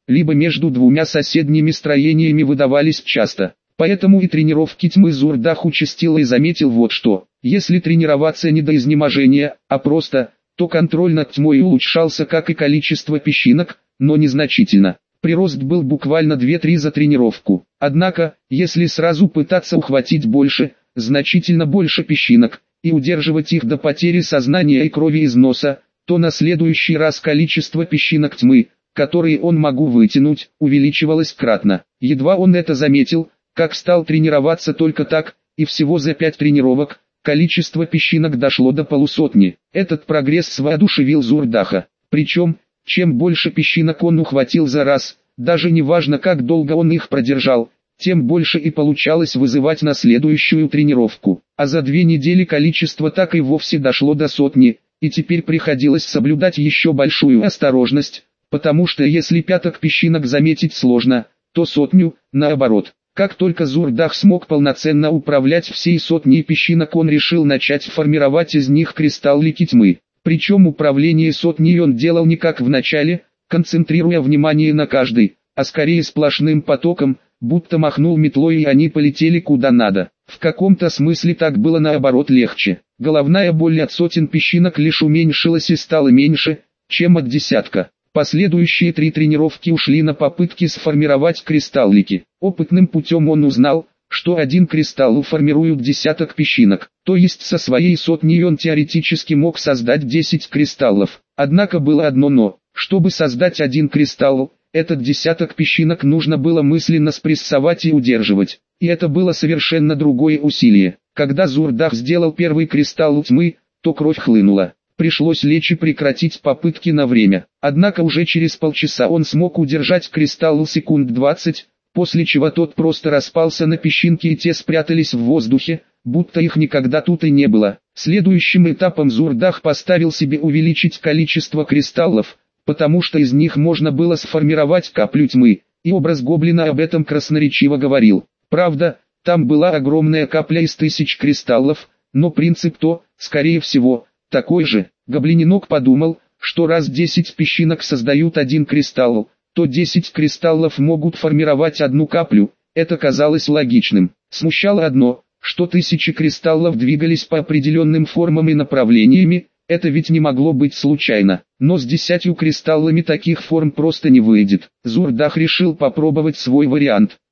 либо между двумя соседними строениями выдавались часто. Поэтому и тренировки тьмы Зурдах участил и заметил вот что. Если тренироваться не до изнеможения, а просто, то контроль над тьмой улучшался, как и количество песчинок, но незначительно. Прирост был буквально две-три за тренировку. Однако, если сразу пытаться ухватить больше, значительно больше песчинок, и удерживать их до потери сознания и крови из носа, то на следующий раз количество песчинок тьмы, которые он могу вытянуть, увеличивалось кратно. Едва он это заметил, как стал тренироваться только так, и всего за пять тренировок, количество песчинок дошло до полусотни. Этот прогресс воодушевил Зурдаха. Причем, чем больше песчинок он ухватил за раз, даже не важно как долго он их продержал, тем больше и получалось вызывать на следующую тренировку. А за две недели количество так и вовсе дошло до сотни, и теперь приходилось соблюдать еще большую осторожность, потому что если пяток песчинок заметить сложно, то сотню, наоборот. Как только Зурдах смог полноценно управлять всей сотней песчинок, он решил начать формировать из них кристаллики тьмы. Причем управление сотней он делал не как в начале, концентрируя внимание на каждой, а скорее сплошным потоком, будто махнул метлой и они полетели куда надо. В каком-то смысле так было наоборот легче. Головная боль от сотен песчинок лишь уменьшилась и стала меньше, чем от десятка. Последующие три тренировки ушли на попытки сформировать кристаллики. Опытным путем он узнал, что один кристалл формирует десяток песчинок, то есть со своей сотней он теоретически мог создать десять кристаллов. Однако было одно но: чтобы создать один кристалл, этот десяток песчинок нужно было мысленно спрессовать и удерживать. И это было совершенно другое усилие. Когда Зурдах сделал первый кристалл тьмы, то кровь хлынула. Пришлось лечь и прекратить попытки на время. Однако уже через полчаса он смог удержать кристалл секунд двадцать, после чего тот просто распался на песчинки и те спрятались в воздухе, будто их никогда тут и не было. Следующим этапом Зурдах поставил себе увеличить количество кристаллов, потому что из них можно было сформировать каплю тьмы, и образ гоблина об этом красноречиво говорил. Правда, там была огромная капля из тысяч кристаллов, но принцип то, скорее всего, такой же. Гоблиненок подумал, что раз десять песчинок создают один кристалл, то десять кристаллов могут формировать одну каплю. Это казалось логичным. Смущало одно, что тысячи кристаллов двигались по определенным формам и направлениями, это ведь не могло быть случайно. Но с десятью кристаллами таких форм просто не выйдет. Зурдах решил попробовать свой вариант.